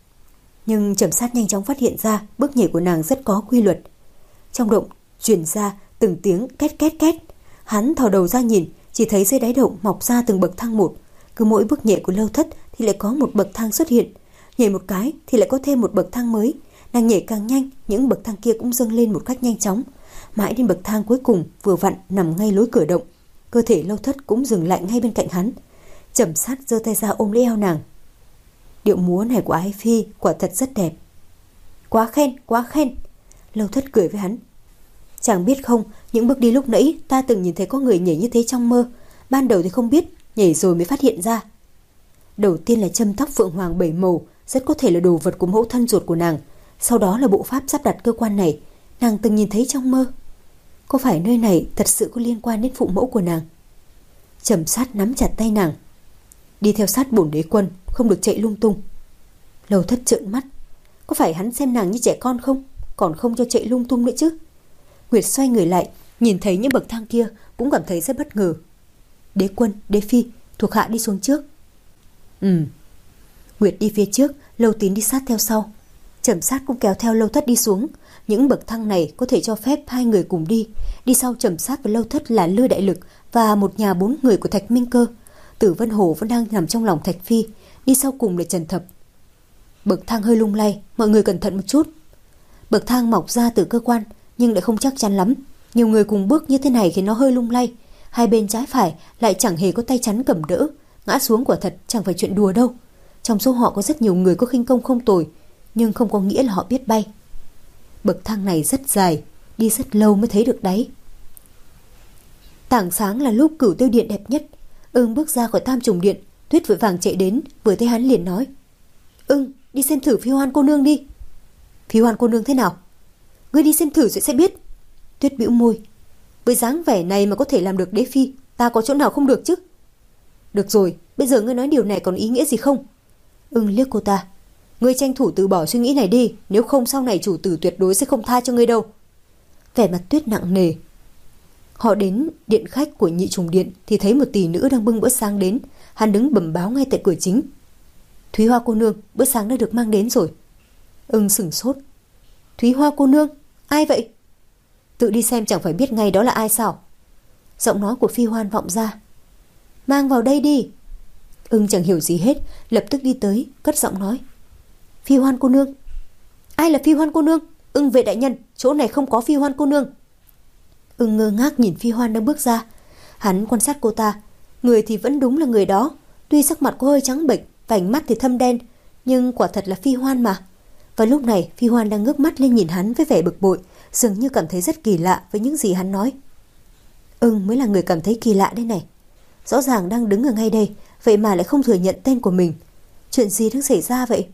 Nhưng Trầm Sát nhanh chóng phát hiện ra bước nhảy của nàng rất có quy luật. Trong động truyền ra từng tiếng két két két. Hắn thò đầu ra nhìn, chỉ thấy dưới đáy động mọc ra từng bậc thang một. Cứ mỗi bước nhảy của Lâu Thất thì lại có một bậc thang xuất hiện, nhảy một cái thì lại có thêm một bậc thang mới. Nàng nhảy càng nhanh, những bậc thang kia cũng dâng lên một cách nhanh chóng, mãi đến bậc thang cuối cùng vừa vặn nằm ngay lối cửa động. Cơ thể Lâu Thất cũng dừng lại ngay bên cạnh hắn. Trầm Sát giơ tay ra ôm lấy eo nàng. Điệu múa này của Ái Phi quả thật rất đẹp. Quá khen, quá khen. Lâu Thất cười với hắn. Chàng biết không, những bước đi lúc nãy ta từng nhìn thấy có người nhảy như thế trong mơ. Ban đầu thì không biết, nhảy rồi mới phát hiện ra. Đầu tiên là châm tóc phượng hoàng bảy màu, rất có thể là đồ vật của mẫu thân ruột của nàng. Sau đó là bộ pháp sắp đặt cơ quan này, nàng từng nhìn thấy trong mơ. Có phải nơi này thật sự có liên quan đến phụ mẫu của nàng? Trầm Sát nắm chặt tay nàng. Đi theo sát bổn đế quân, không được chạy lung tung. Lâu Thất trợn mắt. Có phải hắn xem nàng như trẻ con không? Còn không cho chạy lung tung nữa chứ? Nguyệt xoay người lại, nhìn thấy những bậc thang kia cũng cảm thấy rất bất ngờ. Đế quân, đế phi, thuộc hạ đi xuống trước. Ừ. Nguyệt đi phía trước, Lâu Tín đi sát theo sau. Trầm Sát cũng kéo theo Lâu Thất đi xuống. Những bậc thang này có thể cho phép hai người cùng đi. Đi sau Trầm Sát và Lâu Thất là Lư Đại Lực và một nhà bốn người của Thạch Minh Cơ. Tử Vân Hồ vẫn đang nằm trong lòng Thạch Phi. Đi sau cùng là Trần Thập. Bậc thang hơi lung lay, mọi người cẩn thận một chút. Bậc thang mọc ra từ cơ quan nhưng lại không chắc chắn lắm. Nhiều người cùng bước như thế này khiến nó hơi lung lay. Hai bên trái phải lại chẳng hề có tay chắn cầm đỡ. Ngã xuống quả thật chẳng phải chuyện đùa đâu. Trong số họ có rất nhiều người có khinh công không tồi, nhưng không có nghĩa là họ biết bay. Bậc thang này rất dài, đi rất lâu mới thấy được đáy. Tảng sáng là lúc Cửu Tiêu Điện đẹp nhất. Ưng bước ra khỏi Tam Trùng Điện. Tuyết vội vàng chạy đến, vừa thấy hắn liền nói: Ưng, đi xem thử Phi Hoan cô nương đi. Phi Hoan cô nương thế nào? Ngươi đi xem thử rồi sẽ biết. Tuyết bĩu môi. Với dáng vẻ này mà có thể làm được đế phi, ta có chỗ nào không được chứ? Được rồi, bây giờ ngươi nói điều này còn ý nghĩa gì không? Ưng liếc cô ta. Ngươi tranh thủ từ bỏ suy nghĩ này đi, nếu không sau này chủ tử tuyệt đối sẽ không tha cho ngươi đâu. Vẻ mặt Tuyết nặng nề. Họ đến điện khách của Nhị Trùng Điện thì thấy một tỷ nữ đang bưng bữa sáng đến. Hắn đứng bẩm báo ngay tại cửa chính. Thúy Hoa cô nương, bữa sáng đã được mang đến rồi. Ưng sửng sốt. Thúy Hoa cô nương? Ai vậy? Tự đi xem chẳng phải biết ngay đó là ai sao? Giọng nói của Phi Hoan vọng ra. Mang vào đây đi. Ưng chẳng hiểu gì hết, lập tức đi tới, cất giọng nói. Phi Hoan cô nương. Ai là Phi Hoan cô nương? Ưng vệ đại nhân, chỗ này không có Phi Hoan cô nương. Ưng ngơ ngác nhìn Phi Hoan đang bước ra. Hắn quan sát cô ta. Người thì vẫn đúng là người đó. Tuy sắc mặt có hơi trắng bệch, vành mắt thì thâm đen, nhưng quả thật là Phi Hoan mà. Và lúc này Phi Hoan đang ngước mắt lên nhìn hắn với vẻ bực bội, dường như cảm thấy rất kỳ lạ với những gì hắn nói. Ưng mới là người cảm thấy kỳ lạ đây này. Rõ ràng đang đứng ở ngay đây, vậy mà lại không thừa nhận tên của mình. Chuyện gì đang xảy ra vậy?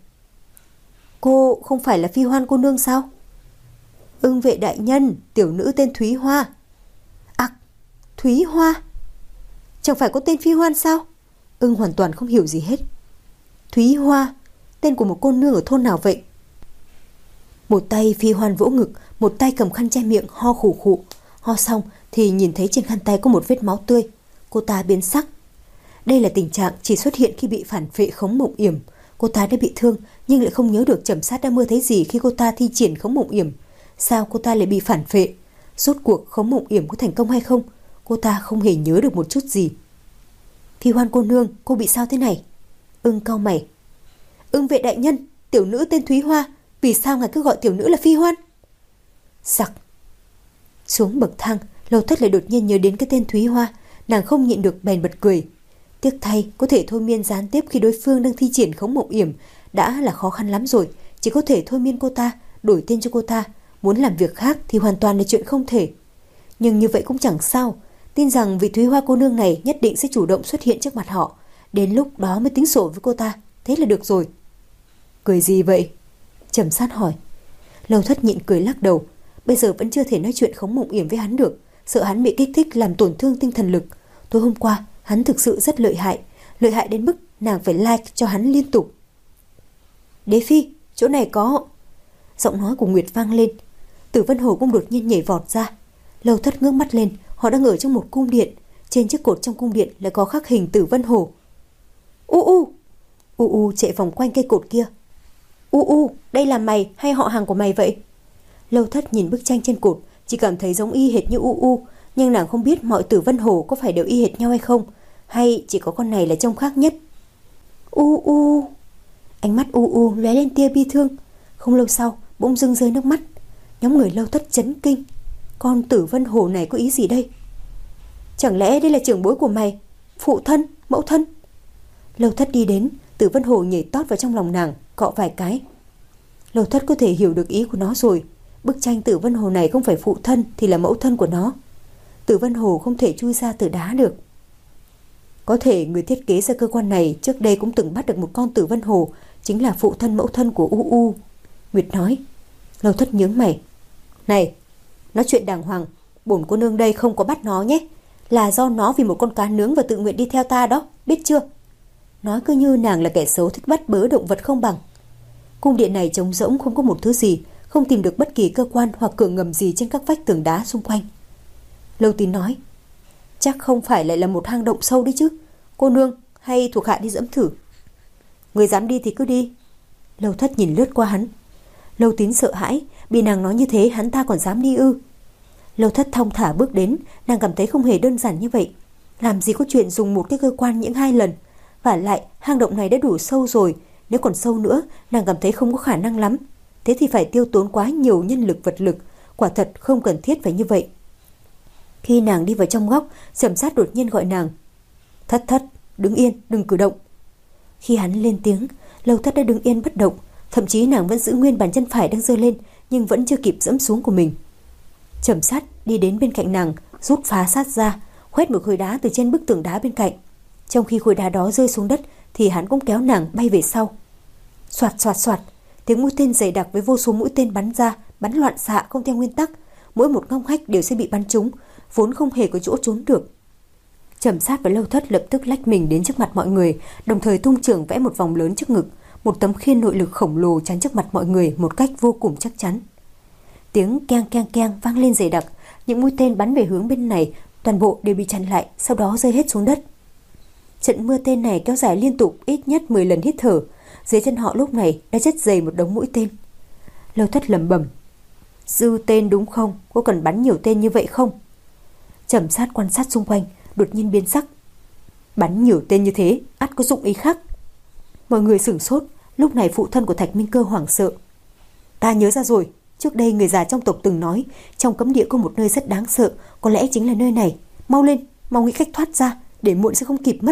Cô không phải là Phi Hoan cô nương sao? Ưng vệ đại nhân, tiểu nữ tên Thúy Hoa. À, Thúy Hoa? Chẳng phải có tên Phi Hoan sao? Ưng hoàn toàn không hiểu gì hết. Thúy Hoa, tên của một cô nương ở thôn nào vậy? Một tay Phi Hoan vỗ ngực, một tay cầm khăn che miệng ho khủ khụ. Ho xong thì nhìn thấy trên khăn tay có một vết máu tươi. Cô ta biến sắc. Đây là tình trạng chỉ xuất hiện khi bị phản phệ khống mộng yểm. Cô ta đã bị thương nhưng lại không nhớ được Trầm Sát đã mơ thấy gì khi cô ta thi triển khống mộng yểm. Sao cô ta lại bị phản phệ? Rốt cuộc khống mộng yểm có thành công hay không? Cô ta không hề nhớ được một chút gì. Phi Hoan cô nương, cô bị sao thế này? Ưng cau mày. Ưng vệ đại nhân, tiểu nữ tên Thúy Hoa, vì sao ngài cứ gọi tiểu nữ là Phi Hoan? Sặc. Xuống bậc thang, Lâu Thất lại đột nhiên nhớ đến cái tên Thúy Hoa. Nàng không nhịn được bèn bật cười. Tiếc thay, có thể thôi miên gián tiếp khi đối phương đang thi triển khống mộng yểm đã là khó khăn lắm rồi. Chỉ có thể thôi miên cô ta, đổi tên cho cô ta. Muốn làm việc khác thì hoàn toàn là chuyện không thể. Nhưng như vậy cũng chẳng sao. Tin rằng vị Thúy Hoa cô nương này nhất định sẽ chủ động xuất hiện trước mặt họ. Đến lúc đó mới tính sổ với cô ta. Thế là được rồi. Cười gì vậy? Trầm Sát hỏi. Lâu Thất nhịn cười lắc đầu. Bây giờ vẫn chưa thể nói chuyện khống mộng yểm với hắn được. Sợ hắn bị kích thích làm tổn thương tinh thần lực. Tối hôm qua hắn thực sự rất lợi hại. Lợi hại đến mức nàng phải like cho hắn liên tục. Đế phi, chỗ này có... Giọng nói của Nguyệt vang lên. Tử Vân Hồ cũng đột nhiên nhảy vọt ra. Lâu Thất ngước mắt lên. Họ đang ở trong một cung điện. Trên chiếc cột trong cung điện lại có khắc hình Tử Vân Hồ. U u U u chạy vòng quanh cây cột kia. U u đây là mày hay họ hàng của mày vậy? Lâu Thất nhìn bức tranh trên cột, chỉ cảm thấy giống y hệt như U u, nhưng nàng không biết mọi Tử Vân Hồ có phải đều y hệt nhau hay không, hay chỉ có con này là trông khác nhất. U u Ánh mắt U u lóe lên tia bi thương. Không lâu sau bỗng dưng rơi nước mắt. Nhóm người Lâu Thất chấn kinh. Con Tử Vân Hồ này có ý gì đây? Chẳng lẽ đây là trưởng bối của mày? Phụ thân, mẫu thân? Lâu Thất đi đến, Tử Vân Hồ nhảy tót vào trong lòng nàng, cọ vài cái. Lâu Thất có thể hiểu được ý của nó rồi. Bức tranh Tử Vân Hồ này không phải phụ thân thì là mẫu thân của nó. Tử Vân Hồ không thể chui ra từ đá được. Có thể người thiết kế ra cơ quan này trước đây cũng từng bắt được một con Tử Vân Hồ, chính là phụ thân mẫu thân của U U. Nguyệt nói. Lâu Thất nhướng mày. Này, nói chuyện đàng hoàng, bổn cô nương đây không có bắt nó nhé. Là do nó vì một con cá nướng và tự nguyện đi theo ta đó, biết chưa? Nói cứ như nàng là kẻ xấu thích bắt bớ động vật không bằng. Cung điện này trống rỗng, không có một thứ gì, không tìm được bất kỳ cơ quan hoặc cửa ngầm gì trên các vách tường đá xung quanh. Lâu Tín nói. Chắc không phải lại là một hang động sâu đấy chứ. Cô nương, hay thuộc hạ đi dẫm thử? Người dám đi thì cứ đi. Lâu Thất nhìn lướt qua hắn. Lâu Tín sợ hãi, bị nàng nói như thế hắn ta còn dám đi ư? Lâu Thất thong thả bước đến, nàng cảm thấy không hề đơn giản như vậy. Làm gì có chuyện dùng một cái cơ quan những hai lần. Vả lại hang động này đã đủ sâu rồi, nếu còn sâu nữa nàng cảm thấy không có khả năng lắm. Thế thì phải tiêu tốn quá nhiều nhân lực vật lực, quả thật không cần thiết phải như vậy. Khi nàng đi vào trong góc, Trầm Sát đột nhiên gọi nàng. Thất Thất, đứng yên, đừng cử động. Khi hắn lên tiếng, Lâu Thất đã đứng yên bất động, thậm chí nàng vẫn giữ nguyên bàn chân phải đang giơ lên, nhưng vẫn chưa kịp dẫm xuống của mình. Trầm Sát đi đến bên cạnh nàng, rút phá sát ra, khoét một khối đá từ trên bức tường đá bên cạnh. Trong khi khối đá đó rơi xuống đất thì hắn cũng kéo nàng bay về sau. Soạt soạt soạt, tiếng mũi tên dày đặc với vô số mũi tên bắn ra, bắn loạn xạ không theo nguyên tắc, mỗi một ngóc ngách đều sẽ bị bắn trúng, vốn không hề có chỗ trốn được. Trầm Sát và Lâu Thất lập tức lách mình đến trước mặt mọi người, đồng thời tung chưởng vẽ một vòng lớn trước ngực, một tấm khiên nội lực khổng lồ chắn trước mặt mọi người một cách vô cùng chắc chắn. Tiếng keng keng keng vang lên dày đặc, những mũi tên bắn về hướng bên này toàn bộ đều bị chặn lại, sau đó rơi hết xuống đất. Trận mưa tên này kéo dài liên tục ít nhất mười lần hít thở, dưới chân họ lúc này đã chất dày một đống mũi tên. Lâu Thất lẩm bẩm, dư tên đúng không? Có cần bắn nhiều tên như vậy không? Trầm Sát quan sát xung quanh, đột nhiên biến sắc. Bắn nhiều tên như thế, ắt có dụng ý khác. Mọi người sửng sốt, lúc này phụ thân của Thạch Minh Cơ hoảng sợ. Ta nhớ ra rồi, trước đây người già trong tộc từng nói, trong cấm địa có một nơi rất đáng sợ, có lẽ chính là nơi này. Mau lên, mau nghĩ cách thoát ra, để muộn sẽ không kịp mất.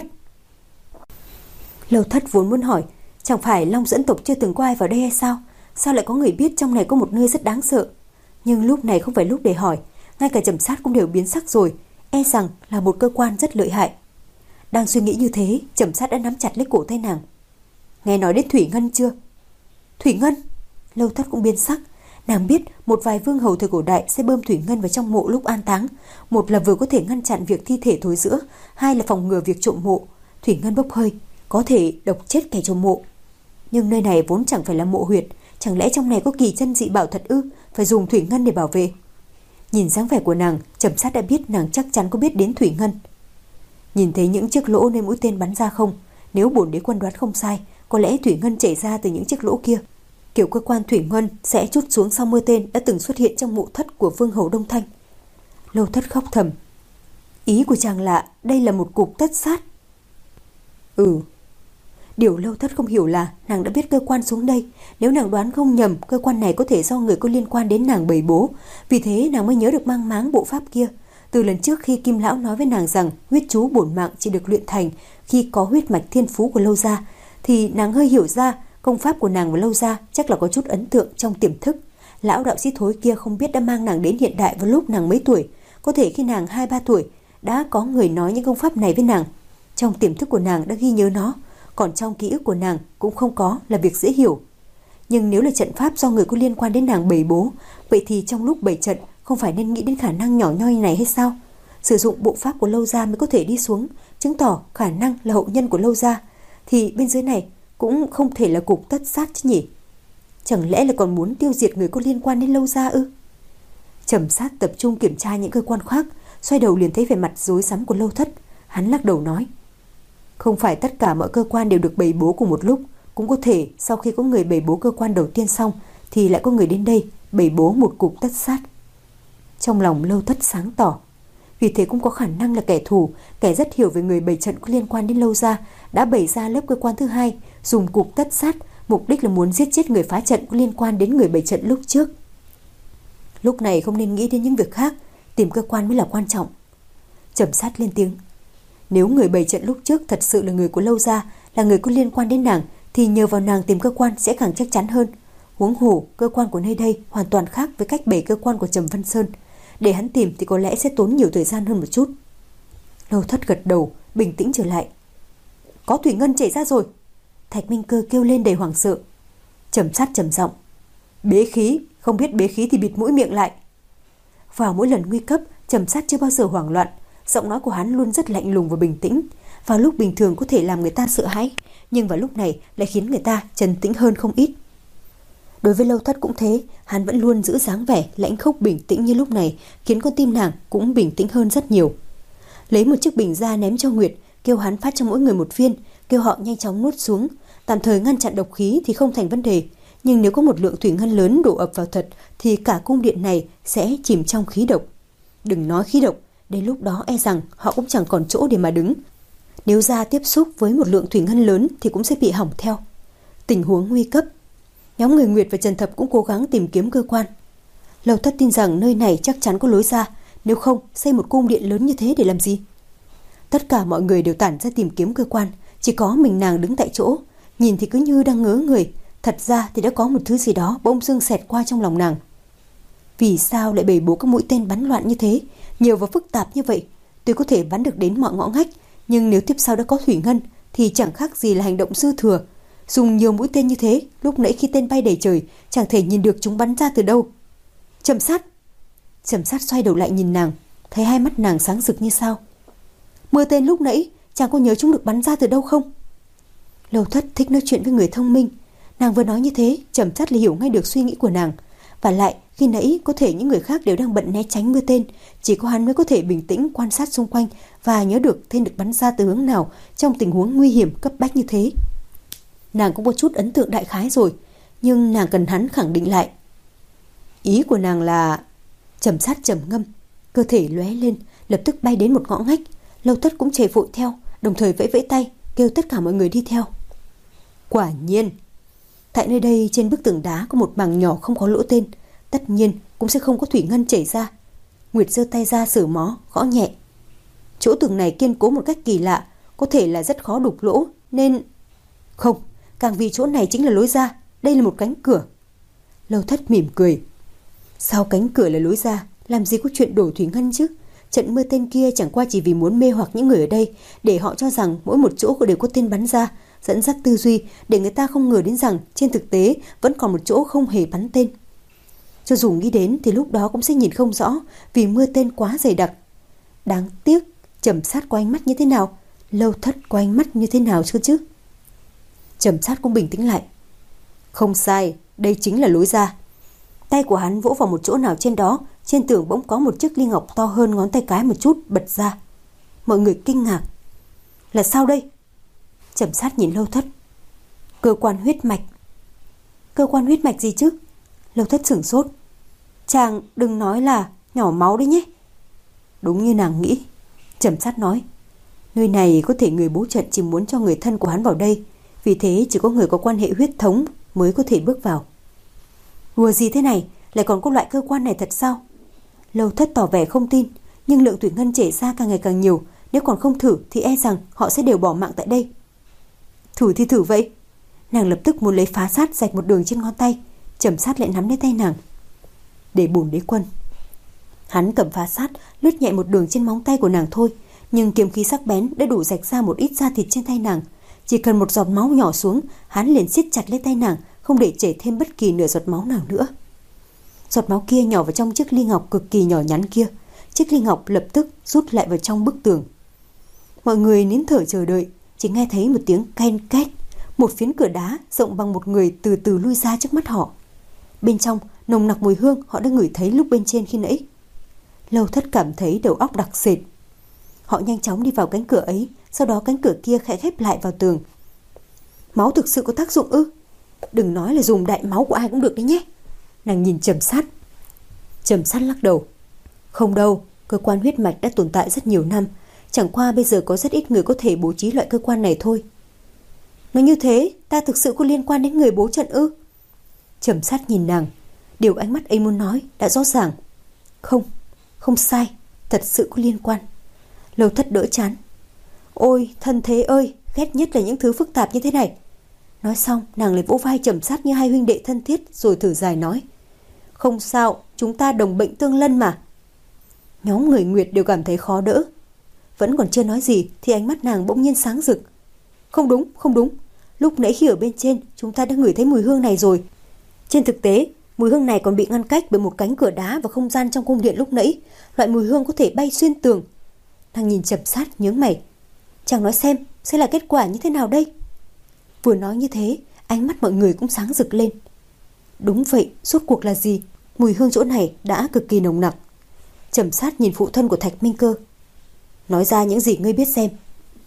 Lâu Thất vốn muốn hỏi, chẳng phải Long Dẫn tộc chưa từng có ai vào đây hay sao? Sao lại có người biết trong này có một nơi rất đáng sợ? Nhưng lúc này không phải lúc để hỏi, ngay cả Trầm Sát cũng đều biến sắc rồi, e rằng là một cơ quan rất lợi hại. Đang suy nghĩ như thế, Trầm Sát đã nắm chặt lấy cổ tay nàng. Nghe nói đến Thủy Ngân chưa? Thủy Ngân? Lâu Thất cũng biến sắc. Nàng biết một vài vương hầu thời cổ đại sẽ bơm thủy ngân vào trong mộ lúc an táng, một là vừa có thể ngăn chặn việc thi thể thối rữa, hai là phòng ngừa việc trộm mộ. Thủy ngân bốc hơi có thể độc chết kẻ trộm mộ. Nhưng nơi này vốn chẳng phải là mộ huyệt, chẳng lẽ trong này có kỳ chân dị bảo thật ư, phải dùng thủy ngân để bảo vệ? Nhìn dáng vẻ của nàng, Trầm Sát đã biết nàng chắc chắn có biết đến thủy ngân. Nhìn thấy những chiếc lỗ nơi mũi tên bắn ra không? Nếu bổn đế quân đoán không sai, có lẽ thủy ngân chảy ra từ những chiếc lỗ kia. Kiểu cơ quan thủy ngân sẽ trút xuống sau mưa tên đã từng xuất hiện trong mộ thất của vương hầu Đông Thanh. Lâu Thất khóc thầm. Ý của chàng là đây là một cục tất sát. Ừ. Điều Lâu Thất không hiểu là nàng đã biết cơ quan xuống đây. Nếu nàng đoán không nhầm, cơ quan này có thể do người có liên quan đến nàng bầy bố. Vì thế nàng mới nhớ được mang máng bộ pháp kia. Từ lần trước khi Kim Lão nói với nàng rằng huyết chú bổn mạng chỉ được luyện thành khi có huyết mạch thiên phú của Lâu gia, thì nàng hơi hiểu ra công pháp của nàng và Lâu gia chắc là có chút ấn tượng trong tiềm thức. Lão đạo sĩ thối kia không biết đã mang nàng đến hiện đại vào lúc nàng mấy tuổi. Có thể khi nàng hai ba tuổi đã có người nói những công pháp này với nàng. Trong tiềm thức của nàng đã ghi nhớ nó, còn trong ký ức của nàng cũng không có, là việc dễ hiểu. Nhưng nếu là trận pháp do người có liên quan đến nàng bầy bố, vậy thì trong lúc bày trận không phải nên nghĩ đến khả năng nhỏ nhoi này hay sao? Sử dụng bộ pháp của Lâu gia mới có thể đi xuống, chứng tỏ khả năng là hậu nhân của Lâu gia, thì bên dưới này cũng không thể là cục tất sát chứ nhỉ? Chẳng lẽ là còn muốn tiêu diệt người có liên quan đến Lâu gia ư? Trầm Sát tập trung kiểm tra những cơ quan khác, xoay đầu liền thấy vẻ mặt rối rắm của Lâu Thất. Hắn lắc đầu nói, không phải tất cả mọi cơ quan đều được bày bố cùng một lúc, cũng có thể sau khi có người bày bố cơ quan đầu tiên xong thì lại có người đến đây bày bố một cục tất sát. Trong lòng Lâu Thất sáng tỏ, vì thế cũng có khả năng là kẻ thù, kẻ rất hiểu về người bày trận có liên quan đến Lâu gia đã bày ra lớp cơ quan thứ hai, dùng cục tất sát, mục đích là muốn giết chết người phá trận có liên quan đến người bày trận lúc trước. Lúc này không nên nghĩ đến những việc khác, tìm cơ quan mới là quan trọng. Trầm Sát lên tiếng, nếu người bày trận lúc trước thật sự là người của Lâu gia, là người có liên quan đến nàng, thì nhờ vào nàng tìm cơ quan sẽ càng chắc chắn hơn. Huống hồ cơ quan của nơi đây hoàn toàn khác với cách bày cơ quan của Trầm Văn Sơn, để hắn tìm thì có lẽ sẽ tốn nhiều thời gian hơn một chút. Lâu Thất gật đầu, bình tĩnh trở lại. Có thủy ngân chảy ra rồi. Thạch Minh Cơ kêu lên đầy hoảng sợ. Trầm Sát trầm giọng, bế khí, không biết bế khí thì bịt mũi miệng lại. Vào mỗi lần nguy cấp, Trầm Sát chưa bao giờ hoảng loạn, giọng nói của hắn luôn rất lạnh lùng và bình tĩnh. Vào lúc bình thường có thể làm người ta sợ hãi, nhưng vào lúc này lại khiến người ta trấn tĩnh hơn không ít. Đối với Lâu Thất cũng thế, hắn vẫn luôn giữ dáng vẻ lãnh khốc bình tĩnh như lúc này, khiến con tim nàng cũng bình tĩnh hơn rất nhiều. Lấy một chiếc bình ra ném cho Nguyệt, kêu hắn phát cho mỗi người một viên, kêu họ nhanh chóng nuốt xuống, tạm thời ngăn chặn độc khí thì không thành vấn đề, nhưng nếu có một lượng thủy ngân lớn đổ ập vào thật thì cả cung điện này sẽ chìm trong khí độc. Đừng nói khí độc, đến lúc đó e rằng họ cũng chẳng còn chỗ để mà đứng. Nếu da tiếp xúc với một lượng thủy ngân lớn thì cũng sẽ bị hỏng theo. Tình huống nguy cấp. Nhóm người Nguyệt và Trần Thập cũng cố gắng tìm kiếm cơ quan. Lâu Thất tin rằng nơi này chắc chắn có lối ra, nếu không xây một cung điện lớn như thế để làm gì? Tất cả mọi người đều tản ra tìm kiếm cơ quan, chỉ có mình nàng đứng tại chỗ, nhìn thì cứ như đang ngớ người, thật ra thì đã có một thứ gì đó bỗng dưng xẹt qua trong lòng nàng. Vì sao lại bày bố các mũi tên bắn loạn như thế, nhiều và phức tạp như vậy? Tuy có thể bắn được đến mọi ngõ ngách, nhưng nếu tiếp sau đã có thủy ngân thì chẳng khác gì là hành động dư thừa. Dùng nhiều mũi tên như thế, lúc nãy khi tên bay đầy trời, chẳng thể nhìn được chúng bắn ra từ đâu. Trầm Sát. Trầm Sát xoay đầu lại nhìn nàng, thấy hai mắt nàng sáng rực như sao. Mưa tên lúc nãy, chàng có nhớ chúng được bắn ra từ đâu không? Lâu Thất thích nói chuyện với người thông minh. Nàng vừa nói như thế, Trầm Sát lại hiểu ngay được suy nghĩ của nàng. Và lại, khi nãy có thể những người khác đều đang bận né tránh mưa tên, chỉ có hắn mới có thể bình tĩnh quan sát xung quanh và nhớ được tên được bắn ra từ hướng nào trong tình huống nguy hiểm cấp bách như thế. Nàng cũng có chút ấn tượng đại khái rồi, nhưng nàng cần hắn khẳng định lại. Ý của nàng là... Trầm Sát trầm ngâm, cơ thể lóe lên, lập tức bay đến một ngõ ngách. Lâu Thất cũng chạy vội theo, đồng thời vẫy vẫy tay, kêu tất cả mọi người đi theo. Quả nhiên, tại nơi đây trên bức tường đá có một mảng nhỏ không có lỗ tên, tất nhiên cũng sẽ không có thủy ngân chảy ra. Nguyệt giơ tay ra sờ mó, gõ nhẹ. Chỗ tường này kiên cố một cách kỳ lạ, có thể là rất khó đục lỗ, nên... Không, càng vì chỗ này chính là lối ra, đây là một cánh cửa. Lâu Thất mỉm cười. Sao cánh cửa là lối ra, làm gì có chuyện đổ thủy ngân chứ? Trận mưa tên kia chẳng qua chỉ vì muốn mê hoặc những người ở đây, để họ cho rằng mỗi một chỗ đều có tên bắn ra, dẫn dắt tư duy để người ta không ngờ đến rằng trên thực tế vẫn còn một chỗ không hề bắn tên. Cho dù nghĩ đến thì lúc đó cũng sẽ nhìn không rõ vì mưa tên quá dày đặc. Đáng tiếc, Trầm Sát có ánh mắt như thế nào, Lâu Thất có ánh mắt như thế nào chứ chứ? Trầm Sát cũng bình tĩnh lại. Không sai, đây chính là lối ra. Tay của hắn vỗ vào một chỗ nào trên đó, trên tường bỗng có một chiếc ly ngọc to hơn ngón tay cái một chút bật ra. Mọi người kinh ngạc. Là sao đây? Trầm Sát nhìn Lâu Thất. Cơ quan huyết mạch. Cơ quan huyết mạch gì chứ? Lâu Thất sửng sốt. Chàng đừng nói là nhỏ máu đấy nhé. Đúng như nàng nghĩ. Trầm Sát nói. Nơi này có thể người bố trận chỉ muốn cho người thân của hắn vào đây, vì thế chỉ có người có quan hệ huyết thống mới có thể bước vào. Đùa gì thế này, lại còn có loại cơ quan này thật sao? Lâu Thất tỏ vẻ không tin, nhưng lượng thủy ngân chảy ra càng ngày càng nhiều, nếu còn không thử thì e rằng họ sẽ đều bỏ mạng tại đây. Thử thì thử vậy. Nàng lập tức muốn lấy phá sát rạch một đường trên ngón tay. Trầm Sát lại nắm lấy tay nàng. Để bổn đế quân. Hắn cầm phá sát, lướt nhẹ một đường trên móng tay của nàng thôi, nhưng kiếm khí sắc bén đã đủ rạch ra một ít da thịt trên tay nàng. Chỉ cần một giọt máu nhỏ xuống, hắn liền siết chặt lấy tay nàng, không để chảy thêm bất kỳ nửa giọt máu nào nữa. Giọt máu kia nhỏ vào trong chiếc ly ngọc cực kỳ nhỏ nhắn kia. Chiếc ly ngọc lập tức rút lại vào trong bức tường. Mọi người nín thở chờ đợi, chỉ nghe thấy một tiếng ken két. Một phiến cửa đá rộng bằng một người từ từ lui ra trước mắt họ. Bên trong nồng nặc mùi hương họ đã ngửi thấy lúc bên trên khi nãy. Lâu Thất cảm thấy đầu óc đặc sệt. Họ nhanh chóng đi vào cánh cửa ấy, sau đó cánh cửa kia khẽ khép lại vào tường. Máu thực sự có tác dụng ư? Đừng nói là dùng đại máu của ai cũng được đấy nhé. Nàng nhìn Trầm Sát. Trầm Sát lắc đầu. Không đâu, cơ quan huyết mạch đã tồn tại rất nhiều năm, chẳng qua bây giờ có rất ít người có thể bố trí loại cơ quan này thôi. Nói như thế, ta thực sự có liên quan đến người bố trận ư? Trầm Sát nhìn nàng. Điều ánh mắt ấy muốn nói đã rõ ràng. Không, không sai, thật sự có liên quan. Lâu Thất đỡ chán. Ôi, thân thế ơi, ghét nhất là những thứ phức tạp như thế này. Nói xong, nàng lại vỗ vai Trầm Sát như hai huynh đệ thân thiết, rồi thở dài nói. Không sao, chúng ta đồng bệnh tương lân mà. Nhóm người Nguyệt đều cảm thấy khó đỡ. Vẫn còn chưa nói gì thì ánh mắt nàng bỗng nhiên sáng rực. Không đúng, không đúng. Lúc nãy khi ở bên trên, chúng ta đã ngửi thấy mùi hương này rồi. Trên thực tế, mùi hương này còn bị ngăn cách bởi một cánh cửa đá và không gian trong cung điện lúc nãy. Loại mùi hương có thể bay xuyên tường. Nàng nhìn Trầm Sát nhướng mày. Chàng nói xem, sẽ là kết quả như thế nào đây? Vừa nói như thế, ánh mắt mọi người cũng sáng rực lên. Đúng vậy, rốt cuộc là gì? Mùi hương chỗ này đã cực kỳ nồng nặc. Trầm Sát nhìn phụ thân của Thạch Minh Cơ. Nói ra những gì ngươi biết xem.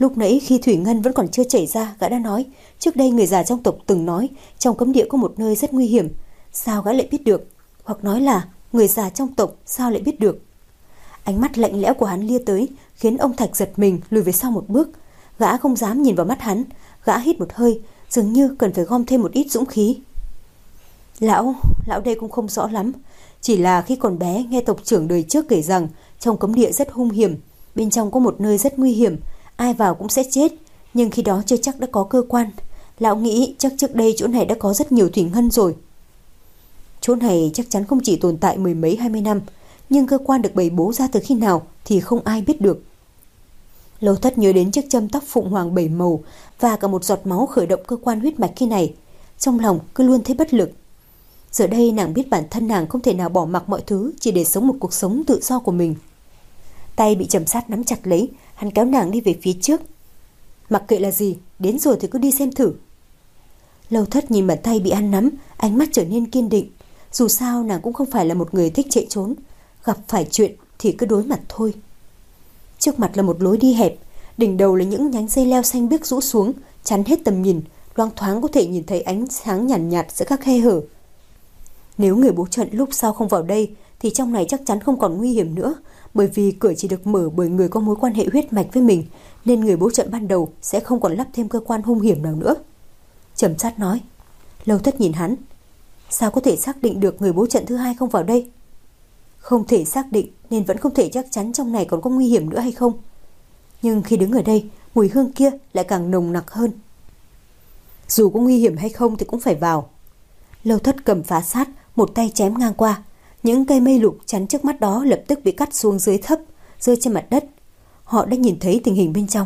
Lúc nãy khi thủy ngân vẫn còn chưa chảy ra, gã đã nói, trước đây người già trong tộc từng nói trong cấm địa có một nơi rất nguy hiểm. Sao gã lại biết được? Hoặc nói là người già trong tộc sao lại biết được? Ánh mắt lạnh lẽo của hắn lia tới, khiến ông Thạch giật mình lùi về sau một bước. Gã không dám nhìn vào mắt hắn, gã hít một hơi, dường như cần phải gom thêm một ít dũng khí. Lão, lão đây cũng không rõ lắm. Chỉ là khi còn bé nghe tộc trưởng đời trước kể rằng trong cấm địa rất hung hiểm, bên trong có một nơi rất nguy hiểm, ai vào cũng sẽ chết, nhưng khi đó chưa chắc đã có cơ quan. Lão nghĩ chắc trước đây chỗ này đã có rất nhiều thủy ngân rồi. Chỗ này chắc chắn không chỉ tồn tại mười mấy hai mươi năm, nhưng cơ quan được bày bố ra từ khi nào thì không ai biết được. Lâu Thất nhớ đến chiếc châm tóc phụng hoàng bảy màu và cả một giọt máu khởi động cơ quan huyết mạch khi này, trong lòng cứ luôn thấy bất lực. Giờ đây nàng biết bản thân nàng không thể nào bỏ mặc mọi thứ chỉ để sống một cuộc sống tự do của mình. Tay bị Trầm Sát nắm chặt lấy, hắn kéo nàng đi về phía trước. Mặc kệ là gì, đến rồi thì cứ đi xem thử. Lâu Thất nhìn bàn tay bị hắn nắm, ánh mắt trở nên kiên định. Dù sao nàng cũng không phải là một người thích chạy trốn, gặp phải chuyện thì cứ đối mặt thôi. Trước mặt là một lối đi hẹp, đỉnh đầu là những nhánh dây leo xanh biếc rũ xuống, chắn hết tầm nhìn, loáng thoáng có thể nhìn thấy ánh sáng nhàn nhạt, nhạt giữa các khe hở. Nếu người bố trận lúc sau không vào đây thì trong này chắc chắn không còn nguy hiểm nữa, bởi vì cửa chỉ được mở bởi người có mối quan hệ huyết mạch với mình, nên người bố trận ban đầu sẽ không còn lắp thêm cơ quan hung hiểm nào nữa. Trầm Sát nói. Lâu Thất nhìn hắn. Sao có thể xác định được người bố trận thứ hai không vào đây? Không thể xác định nên vẫn không thể chắc chắn trong này còn có nguy hiểm nữa hay không. Nhưng khi đứng ở đây, mùi hương kia lại càng nồng nặc hơn. Dù có nguy hiểm hay không thì cũng phải vào. Lâu Thất cầm phá sát, một tay chém ngang qua. Những cây mây lục chắn trước mắt đó lập tức bị cắt xuống dưới thấp, rơi trên mặt đất. Họ đã nhìn thấy tình hình bên trong.